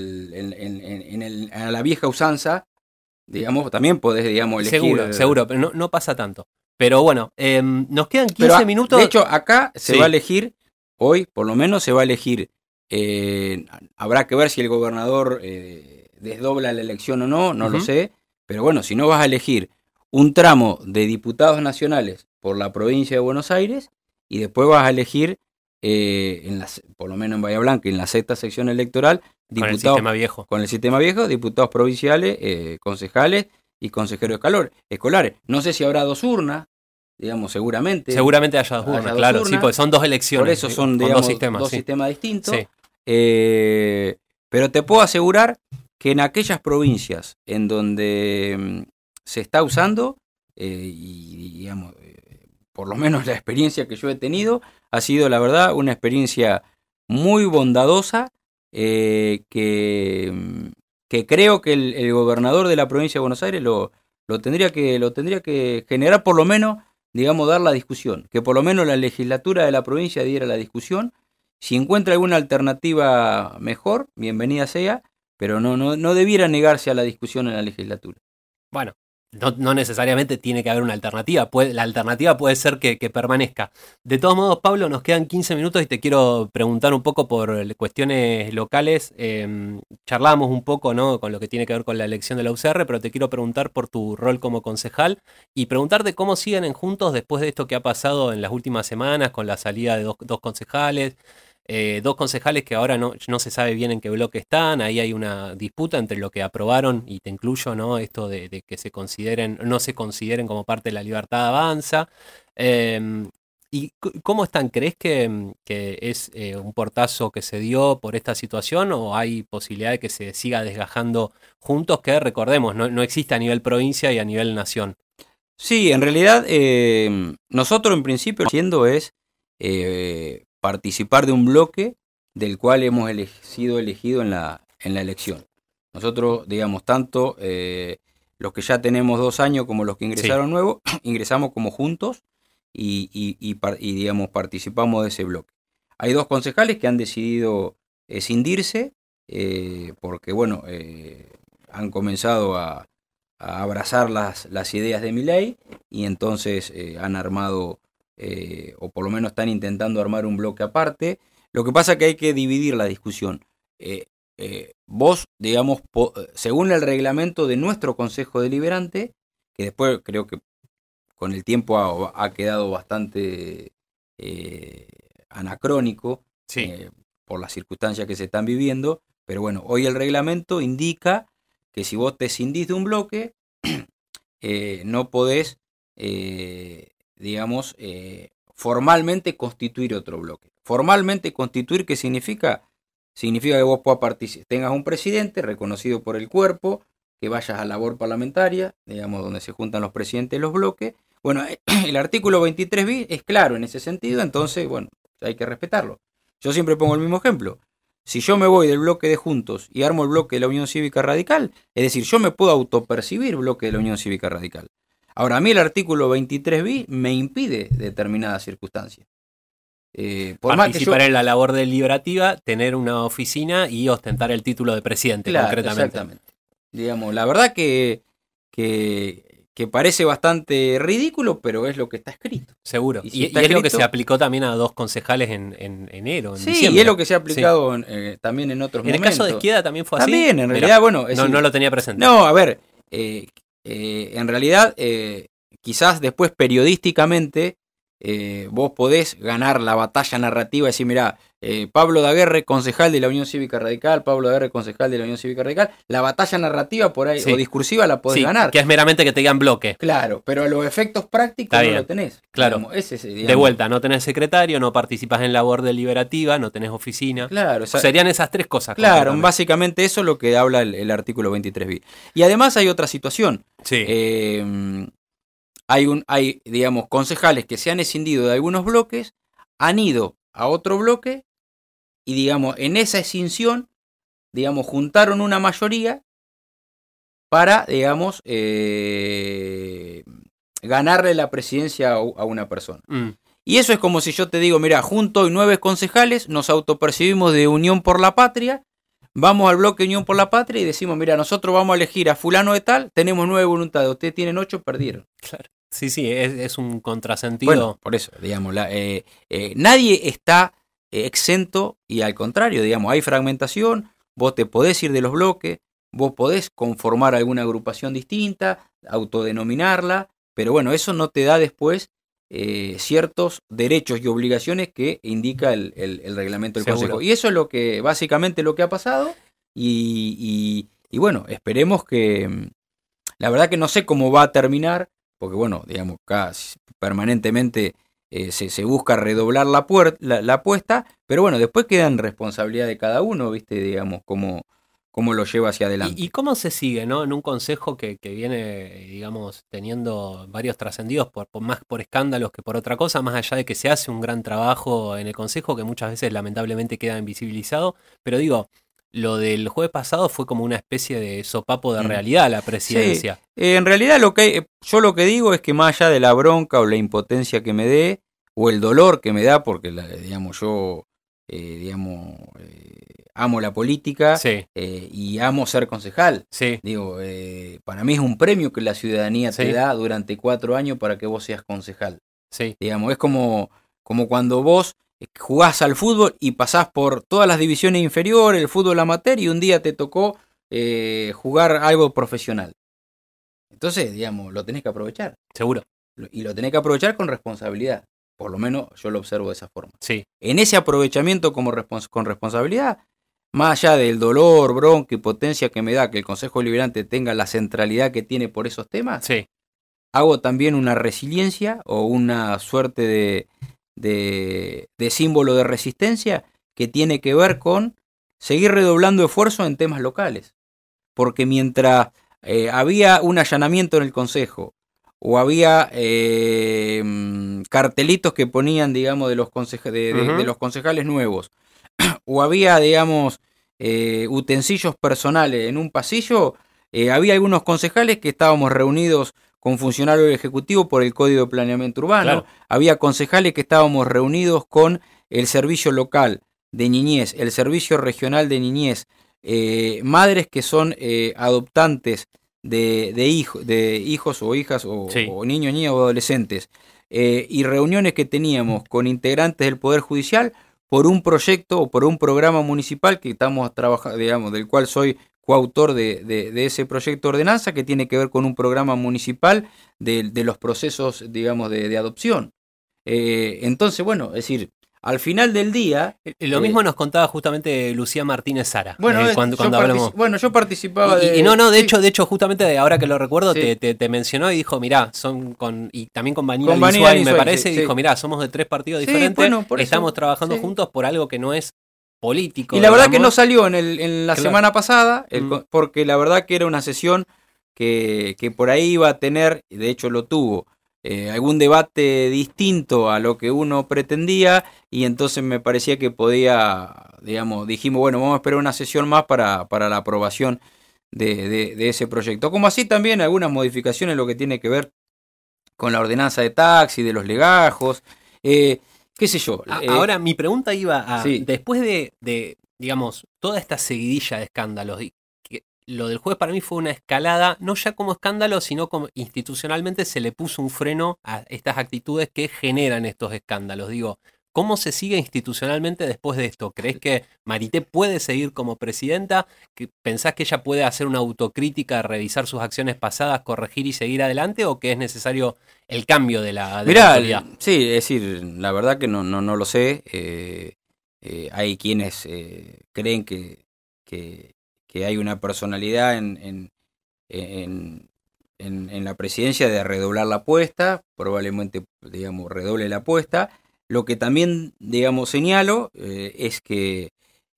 en la vieja usanza, digamos, también podés, digamos, elegir. Seguro, pero no pasa tanto. Pero bueno, nos quedan 15 minutos. De hecho, acá se va a elegir, hoy por lo menos se va a elegir, habrá que ver si el gobernador desdobla la elección o no, no lo sé, pero bueno, si no vas a elegir un tramo de diputados nacionales por la provincia de Buenos Aires y después vas a elegir, por lo menos en Bahía Blanca, en la sexta sección electoral, diputados con el sistema viejo, diputados provinciales, concejales y consejeros escolares. No sé si habrá 2 urnas, digamos, seguramente. Seguramente haya 2 urnas, claro, sí, porque son 2 elecciones. Por eso son, digamos, dos sistemas distintos. Sí. Pero te puedo asegurar que en aquellas provincias en donde se está usando, y digamos, por lo menos la experiencia que yo he tenido, ha sido, la verdad, una experiencia muy bondadosa, que creo que el gobernador de la provincia de Buenos Aires lo tendría que generar, por lo menos, digamos, dar la discusión, que por lo menos la legislatura de la provincia diera la discusión. Si encuentra alguna alternativa mejor, bienvenida sea, pero no debiera negarse a la discusión en la legislatura. Bueno, no necesariamente tiene que haber una alternativa. La alternativa puede ser que permanezca. De todos modos, Pablo, nos quedan 15 minutos y te quiero preguntar un poco por cuestiones locales. Charlábamos un poco, ¿no?, con lo que tiene que ver con la elección de la UCR, pero te quiero preguntar por tu rol como concejal y preguntarte cómo siguen en Juntos después de esto que ha pasado en las últimas semanas con la salida de dos concejales. 2 concejales que ahora no se sabe bien en qué bloque están. Ahí hay una disputa entre lo que aprobaron, y te incluyo, ¿no?, esto de que no se consideren como parte de la Libertad Avanza. ¿Y cómo están? ¿Crees que es un portazo que se dio por esta situación o hay posibilidad de que se siga desgajando Juntos, que recordemos, no existe a nivel provincia y a nivel nación? Sí, en realidad nosotros en principio lo que haciendo es participar de un bloque del cual hemos sido elegido en la elección. Nosotros, digamos, tanto los que ya tenemos 2 años como los que ingresaron nuevos, ingresamos como Juntos, digamos, participamos de ese bloque. Hay 2 concejales que han decidido escindirse porque, bueno, han comenzado a abrazar las ideas de Milei y entonces han armado, o por lo menos están intentando armar un bloque aparte. Lo que pasa es que hay que dividir la discusión. Vos, digamos, según el reglamento de nuestro Consejo Deliberante, que después creo que con el tiempo ha quedado bastante anacrónico, Sí. por las circunstancias que se están viviendo, pero bueno, hoy el reglamento indica que si vos te escindís de un bloque, no podés, digamos, formalmente constituir otro bloque. Formalmente constituir, ¿qué significa? Significa que vos tengas un presidente reconocido por el cuerpo, que vayas a labor parlamentaria, digamos, donde se juntan los presidentes de los bloques. Bueno, el artículo 23 bis es claro en ese sentido, entonces, bueno, hay que respetarlo. Yo siempre pongo el mismo ejemplo. Si yo me voy del bloque de Juntos y armo el bloque de la Unión Cívica Radical, es decir, yo me puedo autopercibir bloque de la Unión Cívica Radical. Ahora, a mí el artículo 23 bis me impide determinadas circunstancias. Participar en la labor deliberativa, tener una oficina y ostentar el título de presidente, claro, concretamente. Exactamente. Digamos, la verdad que parece bastante ridículo, pero es lo que está escrito. Seguro. Y es lo que se aplicó también a 2 concejales en enero. Sí, diciembre. Y es lo que se ha aplicado también en otros momentos. En el caso de Esqueda también fue así. También, en realidad, bueno. No lo tenía presente. No, a ver, en realidad, quizás después periodísticamente vos podés ganar la batalla narrativa y decir, mirá, Pablo Daguerre, concejal de la Unión Cívica Radical, Pablo Daguerre, concejal de la Unión Cívica Radical, la batalla narrativa por ahí, o discursiva, la podés ganar. Que es meramente que te digan bloque. Claro, pero a los efectos prácticos no lo tenés. Claro. Digamos, de vuelta, no tenés secretario, no participas en labor deliberativa, no tenés oficina. Claro, serían esas 3 cosas. Claro, básicamente eso es lo que habla el artículo 23 bis. Y además hay otra situación. Sí. Hay, digamos, concejales que se han escindido de algunos bloques, han ido a otro bloque y, digamos, en esa escinsión, digamos, juntaron una mayoría para, digamos, ganarle la presidencia a una persona. Y eso es como si yo te digo, mira, junto hoy 9 concejales, nos autopercibimos de Unión por la Patria, vamos al bloque Unión por la Patria y decimos, mira, nosotros vamos a elegir a fulano de tal, tenemos 9 voluntades, ustedes tienen 8, perdieron. Claro. Sí, es un contrasentido. Bueno, por eso, digamos, nadie está exento y al contrario, digamos, hay fragmentación, vos te podés ir de los bloques, vos podés conformar alguna agrupación distinta, autodenominarla, pero bueno, eso no te da después ciertos derechos y obligaciones que indica el reglamento del Consejo. Y eso es básicamente lo que ha pasado y bueno, esperemos que, la verdad que no sé cómo va a terminar, porque bueno, digamos, permanentemente se busca redoblar la apuesta, pero bueno, después queda en responsabilidad de cada uno, ¿viste? Digamos, cómo lo lleva hacia adelante. ¿Y cómo se sigue, ¿no? En un consejo que viene, digamos, teniendo varios trascendidos más por escándalos que por otra cosa, más allá de que se hace un gran trabajo en el consejo que muchas veces lamentablemente queda invisibilizado, pero digo, lo del jueves pasado fue como una especie de sopapo de realidad a la presidencia. Sí. En realidad yo lo que digo es que más allá de la bronca o la impotencia que me dé, o el dolor que me da, porque digamos yo amo la política y amo ser concejal. Sí. Digo, para mí es un premio que la ciudadanía te da durante 4 años para que vos seas concejal. Sí. Digamos, es como cuando vos jugás al fútbol y pasás por todas las divisiones inferiores, el fútbol amateur, y un día te tocó jugar algo profesional. Entonces, digamos, lo tenés que aprovechar. Seguro. Y lo tenés que aprovechar con responsabilidad. Por lo menos yo lo observo de esa forma. Sí. En ese aprovechamiento con responsabilidad, más allá del dolor, bronca y potencia que me da que el Consejo Deliberante tenga la centralidad que tiene por esos temas, hago también una resiliencia o una suerte de símbolo de resistencia que tiene que ver con seguir redoblando esfuerzo en temas locales. Porque mientras había un allanamiento en el Consejo, o había cartelitos que ponían, digamos, de los concejales nuevos, o había, digamos, utensilios personales en un pasillo, había algunos concejales que estábamos reunidos con funcionarios del Ejecutivo por el Código de Planeamiento Urbano. Claro. Había concejales que estábamos reunidos con el Servicio Local de Niñez, el Servicio Regional de Niñez, madres que son adoptantes de hijos o hijas o niños, niñas o adolescentes, y reuniones que teníamos con integrantes del Poder Judicial por un proyecto o por un programa municipal que estamos trabajando, digamos, del cual soy coautor de ese proyecto de ordenanza, que tiene que ver con un programa municipal de los procesos, digamos, de adopción. Entonces, bueno, es decir, al final del día... Lo mismo nos contaba justamente Lucía Martínez Sara. Bueno, cuando hablamos. Bueno, yo participaba de hecho, justamente ahora que lo recuerdo, Sí. te mencionó y dijo, mirá, y también con Vanilla Con Vanilla Lizuay, me Lizuay, parece, sí, y dijo, sí. mirá, somos de 3 partidos Sí, diferentes, bueno, por eso, estamos trabajando sí. juntos por algo que no es político. Y la verdad que digamos. no salió en la Claro. semana pasada, Mm. porque la verdad que era una sesión que por ahí iba a tener, y de hecho lo tuvo, algún debate distinto a lo que uno pretendía, y entonces me parecía que podía, digamos, dijimos, bueno, vamos a esperar una sesión más para la aprobación de ese proyecto. Como así también algunas modificaciones en lo que tiene que ver con la ordenanza de taxi, de los legajos, qué sé yo. Ahora, mi pregunta iba a, Sí. después de, digamos, toda esta seguidilla de escándalos, y que lo del jueves para mí fue una escalada, no ya como escándalo, sino como institucionalmente se le puso un freno a estas actitudes que generan estos escándalos. Digo, ¿cómo se sigue institucionalmente después de esto? ¿Crees que Marité puede seguir como presidenta? ¿Pensás que ella puede hacer una autocrítica, revisar sus acciones pasadas, corregir y seguir adelante? ¿O que es necesario el cambio de la Mirá, autoridad? sí, es decir, la verdad que no lo sé. Hay quienes creen que hay una personalidad en la presidencia de redoblar la apuesta, probablemente, digamos, redoble la apuesta. Lo que también, digamos, señalo es que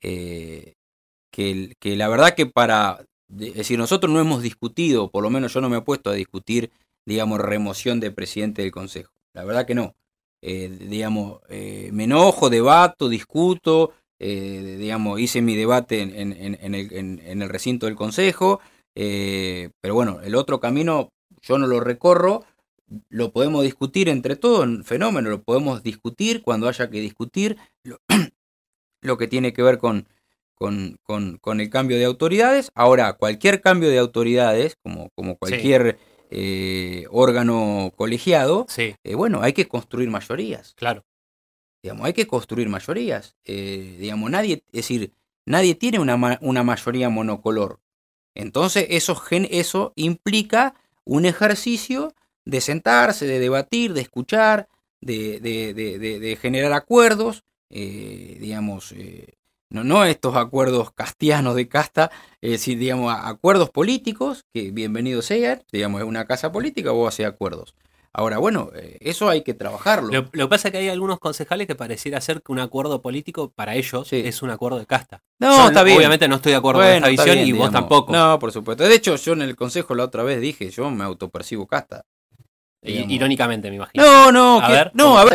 la verdad que es decir, nosotros no hemos discutido, por lo menos yo no me he puesto a discutir, digamos, remoción de presidente del Consejo. La verdad que no. Digamos, me enojo, debato, discuto, digamos, hice mi debate en el recinto del Consejo, pero bueno, el otro camino yo no lo recorro, lo podemos discutir entre todos, el fenómeno, lo podemos discutir cuando haya que discutir, lo que tiene que ver con el cambio de autoridades. Ahora, cualquier cambio de autoridades, como cualquier órgano colegiado, Sí, bueno, hay que construir mayorías. claro. Digamos, hay que construir mayorías. Digamos, nadie tiene una mayoría monocolor. Entonces, eso implica un ejercicio de sentarse, de debatir, de escuchar, de generar acuerdos, digamos, no estos acuerdos castianos de casta, es decir, digamos, acuerdos políticos, que bienvenidos sean, digamos, es una casa política, vos haces acuerdos. Ahora, bueno, eso hay que trabajarlo. Lo que pasa es que hay algunos concejales que pareciera ser que un acuerdo político para ellos Sí. es un acuerdo de casta. No, Yo, está bien. Obviamente no estoy de acuerdo Bueno, con esta está visión bien, y vos digamos. tampoco. No, por supuesto. De hecho, yo en el consejo la otra vez dije, yo me autopercibo casta. Digamos. Irónicamente, me imagino. No, A ver, no, ¿cómo? a ver,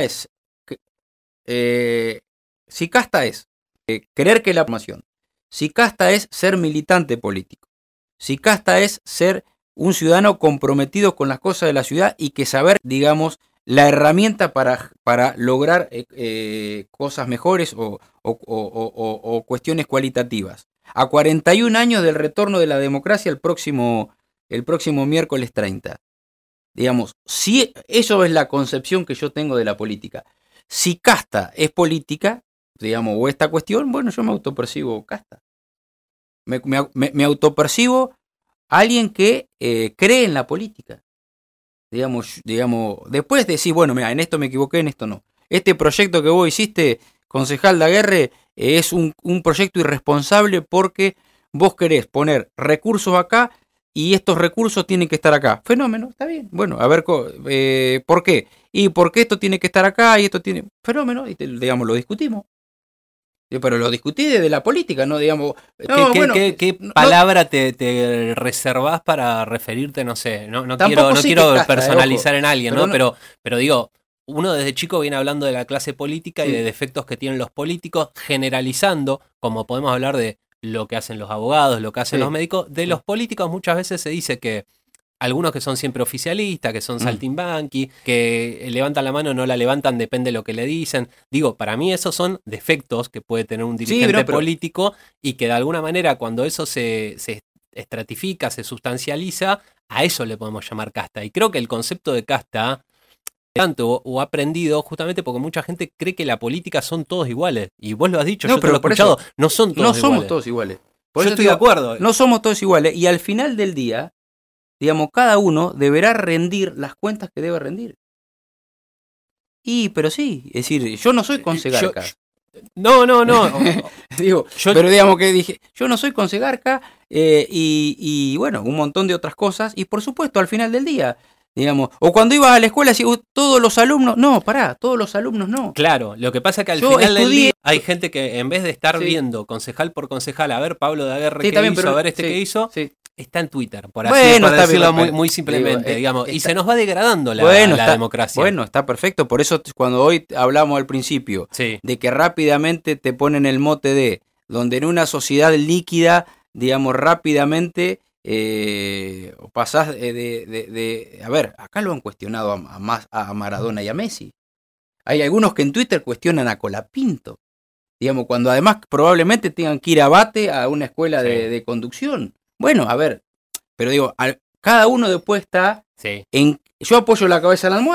si casta es creer que la formación, si casta es ser militante político, si casta es ser un ciudadano comprometido con las cosas de la ciudad y que saber, digamos, la herramienta para lograr cosas mejores o cuestiones cualitativas. A 41 años del retorno de la democracia el próximo miércoles 30. Digamos, si eso es la concepción que yo tengo de la política. Si casta es política, digamos, o esta cuestión, bueno, yo me autopercibo casta. Me autopercibo alguien que cree en la política. Digamos, después decís, bueno, mira, en esto me equivoqué, en esto no. Este proyecto que vos hiciste, concejal Daguerre, es un proyecto irresponsable porque vos querés poner recursos acá y estos recursos tienen que estar acá. Fenómeno, está bien. Bueno, a ver, ¿por qué? Y porque esto tiene que estar acá y esto tiene... Fenómeno, y digamos, lo discutimos. Pero lo discutí desde la política, no digamos... No, ¿Qué palabra te reservás para referirte? No sé, no Tampoco sí quiero que casta, personalizar ojo. en alguien, Pero ¿no? Pero digo, uno desde chico viene hablando de la clase política y Sí. de defectos que tienen los políticos, generalizando, como podemos hablar de lo que hacen los abogados, lo que hacen Sí. los médicos. De los políticos muchas veces se dice que algunos que son siempre oficialistas, que son saltimbanqui, que levantan la mano, no la levantan, depende de lo que le dicen. Digo, para mí esos son defectos que puede tener un dirigente político y que de alguna manera cuando eso se estratifica, se sustancializa, a eso le podemos llamar casta. Y creo que el concepto de casta tanto o ha aprendido justamente porque mucha gente cree que la política son todos iguales. Y vos lo has dicho, yo te lo he escuchado, no son todos iguales. No somos todos iguales. Yo estoy de acuerdo. No somos todos iguales. Y al final del día, digamos, cada uno deberá rendir las cuentas que debe rendir. Pero sí, es decir, yo no soy consegarca. No. Digo, pero digamos que dije, yo no soy consegarca y bueno, un montón de otras cosas. Y por supuesto, al final del día, digamos, o cuando ibas a la escuela, si todos los alumnos, todos los alumnos no. Claro, lo que pasa es que al final del día hay gente que en vez de estar viendo concejal por concejal, a ver Pablo Daguerre qué hizo, a ver qué hizo, está en Twitter, por así decirlo muy simplemente, digamos, y se nos va degradando la democracia. Bueno, está perfecto, por eso cuando hoy hablamos al principio de que rápidamente te ponen el mote de, donde en una sociedad líquida, digamos, rápidamente pasás a ver, acá lo han cuestionado a Maradona y a Messi. Hay algunos que en Twitter cuestionan a Colapinto, digamos, cuando además probablemente tengan que ir a bate a una escuela de conducción. Bueno, a ver, pero digo, cada uno después está en... Yo apoyo la cabeza en la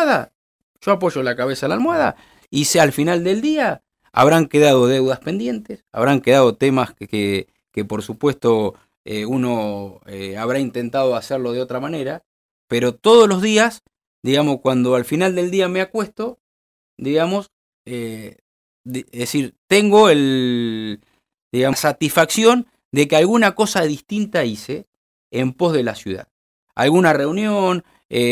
almohada, y al final del día habrán quedado deudas pendientes, habrán quedado temas que por supuesto uno habrá intentado hacerlo de otra manera, pero todos los días, digamos, cuando al final del día me acuesto, digamos, es decir, tengo digamos, satisfacción de que alguna cosa distinta hice en pos de la ciudad. Alguna reunión,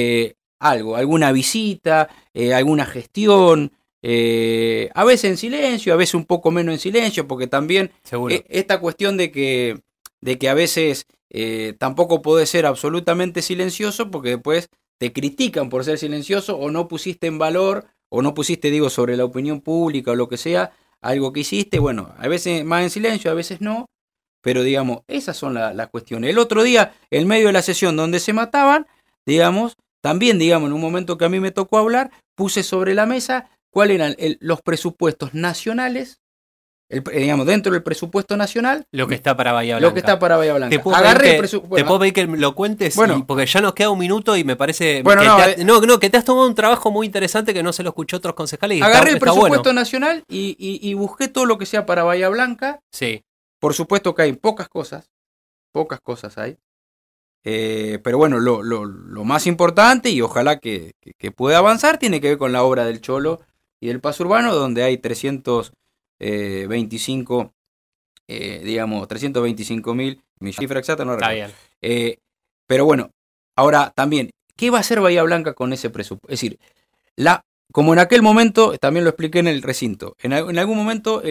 alguna visita, alguna gestión, a veces en silencio, a veces un poco menos en silencio, porque también esta cuestión de que a veces tampoco podés ser absolutamente silencioso, porque después te critican por ser silencioso o no pusiste en valor, o no pusiste, digo, sobre la opinión pública o lo que sea, algo que hiciste, bueno, a veces más en silencio, a veces no. Pero, digamos, esas son las cuestiones. El otro día, en medio de la sesión donde se mataban, digamos, también, digamos, en un momento que a mí me tocó hablar, puse sobre la mesa cuáles eran los presupuestos nacionales, digamos, dentro del presupuesto nacional. Lo que está para Bahía Blanca. Agarré el presupuesto. ¿Te puedo pedir que lo cuentes? Bueno, porque ya nos queda un minuto y me parece que te has tomado un trabajo muy interesante que no se lo escuchó otros concejales. Y agarré el presupuesto nacional y busqué todo lo que sea para Bahía Blanca. Sí. Por supuesto que hay pocas cosas hay, pero bueno, lo más importante y ojalá que pueda avanzar tiene que ver con la obra del Cholo y del Paso Urbano, donde hay 325 mil, mi cifra exacta no recuerdo. Está bien. Pero bueno, ahora también, ¿qué va a hacer Bahía Blanca con ese presupuesto? Es decir, como en aquel momento, también lo expliqué en el recinto, en algún momento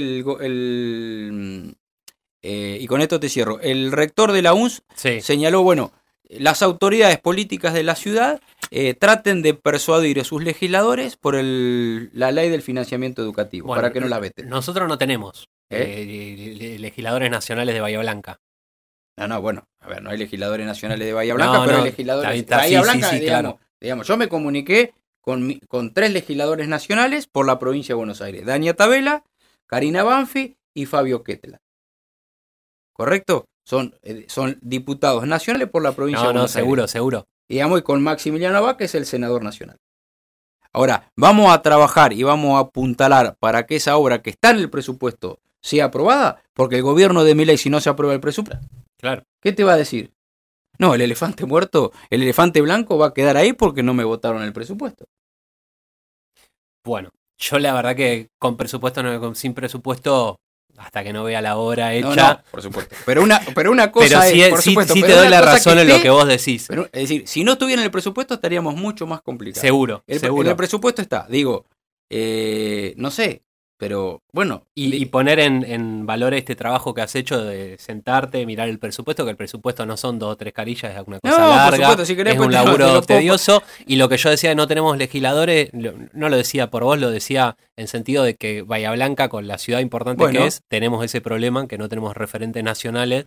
y con esto te cierro, el rector de la UNS señaló, bueno, las autoridades políticas de la ciudad traten de persuadir a sus legisladores por la ley del financiamiento educativo, para que no la veten. Nosotros no tenemos legisladores nacionales de Bahía Blanca. No, bueno, a ver, no hay legisladores nacionales de Bahía Blanca, pero hay legisladores de Bahía Blanca, digamos, yo me comuniqué con 3 legisladores nacionales por la provincia de Buenos Aires, Dania Tabela, Karina Banfi y Fabio Ketela. ¿Correcto? Son diputados nacionales por la provincia de Buenos Aires. Seguro. Y con Maximiliano Abad, que es el senador nacional. Ahora, vamos a trabajar y vamos a apuntalar para que esa obra que está en el presupuesto sea aprobada, porque el gobierno de Milei, si no se aprueba el presupuesto, claro, ¿qué te va a decir? No, el elefante muerto, el elefante blanco va a quedar ahí porque no me votaron el presupuesto. Bueno, yo la verdad que con presupuesto, sin presupuesto, hasta que no vea la obra hecha. No, por supuesto. Pero una cosa por supuesto, sí te doy la razón en lo que vos decís. Pero, es decir, si no estuviera en el presupuesto estaríamos mucho más complicados. Seguro. En el presupuesto está, digo, no sé, pero bueno. Y poner en valor este trabajo que has hecho de sentarte, mirar el presupuesto, que el presupuesto no son 2 o 3 carillas, es alguna cosa larga, por supuesto, si querés, es un laburo tedioso. Y lo que yo decía de no tenemos legisladores, no lo decía por vos, lo decía en sentido de que Bahía Blanca, con la ciudad importante que es, tenemos ese problema, que no tenemos referentes nacionales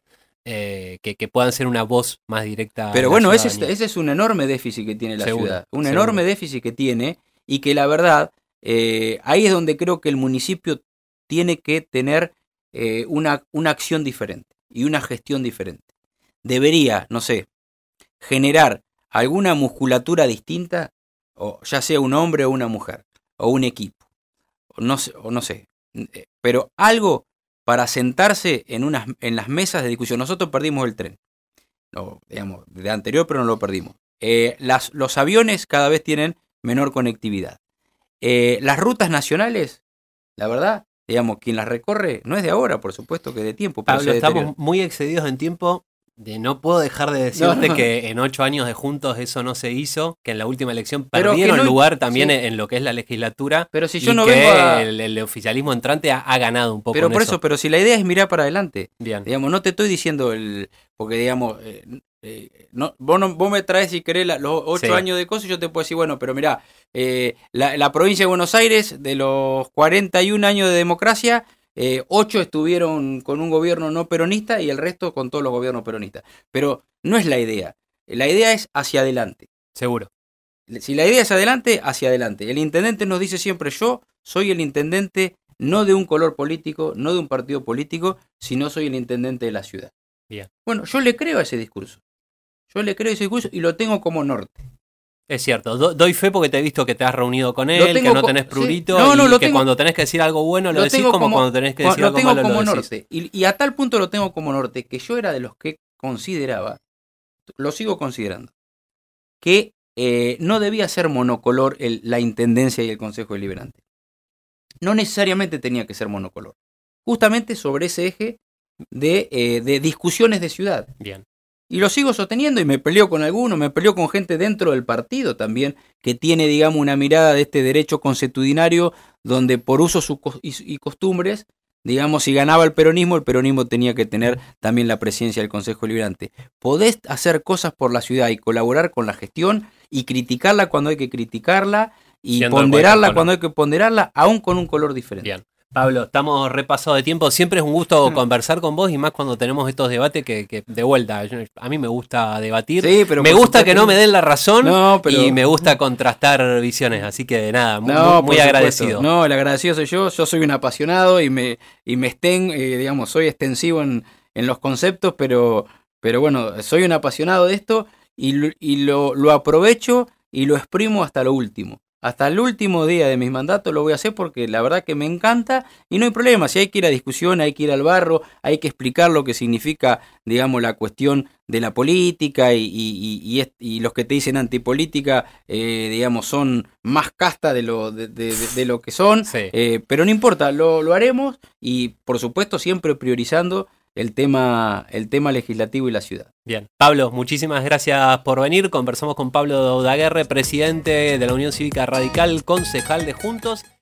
que puedan ser una voz más directa. Pero bueno, ese es un enorme déficit que tiene la ciudad. Un enorme déficit que tiene y que la verdad, ahí es donde creo que el municipio tiene que tener una acción diferente y una gestión diferente. Debería, no sé, generar alguna musculatura distinta, o ya sea un hombre o una mujer, o un equipo, o no sé, pero algo para sentarse en las mesas de discusión. Nosotros perdimos el tren, no, digamos, de anterior, pero no lo perdimos. Los aviones cada vez tienen menor conectividad. Las rutas nacionales, la verdad, digamos, quien las recorre no es de ahora, por supuesto que de tiempo. Pablo, estamos muy excedidos en tiempo. No puedo dejar de decirte que en 8 años de juntos eso no se hizo, que en la última elección perdieron lugar también en lo que es la legislatura, pero si yo no vengo el oficialismo entrante ha ganado un poco. Pero por eso, pero si la idea es mirar para adelante, bien, digamos, no te estoy diciendo porque digamos, vos me traes si querés los 8 años de cosas y yo te puedo decir, bueno, pero mirá, la provincia de Buenos Aires, de los 41 años de democracia, 8 estuvieron con un gobierno no peronista y el resto con todos los gobiernos peronistas. Pero no es la idea. La idea es hacia adelante. Seguro. Si la idea es adelante, hacia adelante. El intendente nos dice siempre, yo soy el intendente no de un color político, no de un partido político, sino soy el intendente de la ciudad. Bien. Bueno, yo le creo a ese discurso. Yo le creo a ese discurso y lo tengo como norte. Es cierto, doy fe porque te he visto que te has reunido con él, que no tenés prurito, sí. y que cuando tenés que decir algo bueno lo decís como cuando tenés que decir algo malo lo tengo como decís. Norte. Y a tal punto lo tengo como norte que yo era de los que consideraba, lo sigo considerando, que no debía ser monocolor la intendencia y el Consejo Deliberante. No necesariamente tenía que ser monocolor. Justamente sobre ese eje de discusiones de ciudad. Bien. Y lo sigo sosteniendo y me peleo con algunos, me peleo con gente dentro del partido también, que tiene, digamos, una mirada de este derecho consuetudinario, donde por usos y costumbres, digamos, si ganaba el peronismo tenía que tener también la presidencia del Consejo Deliberante. Podés hacer cosas por la ciudad y colaborar con la gestión y criticarla cuando hay que criticarla y ponderarla cuando hay que ponderarla, aún con un color diferente. Bien. Pablo, estamos repasados de tiempo. Siempre es un gusto conversar con vos y más cuando tenemos estos debates que de vuelta, a mí me gusta debatir. Sí, pero me gusta que no me den la razón pero y me gusta contrastar visiones. Así que nada, muy agradecido. No, el agradecido soy yo. Yo soy un apasionado y me digamos, soy extensivo en los conceptos, pero bueno, soy un apasionado de esto y lo aprovecho y lo exprimo hasta lo último. Hasta el último día de mis mandatos lo voy a hacer porque la verdad que me encanta y no hay problema. Si hay que ir a discusión, hay que ir al barro, hay que explicar lo que significa, digamos, la cuestión de la política y los que te dicen antipolítica, digamos, son más casta de lo que son. Sí. Pero no importa, lo haremos y, por supuesto, siempre priorizando el tema legislativo y la ciudad. Bien, Pablo, muchísimas gracias por venir. Conversamos con Pablo Daguerre, presidente de la Unión Cívica Radical, concejal de Juntos.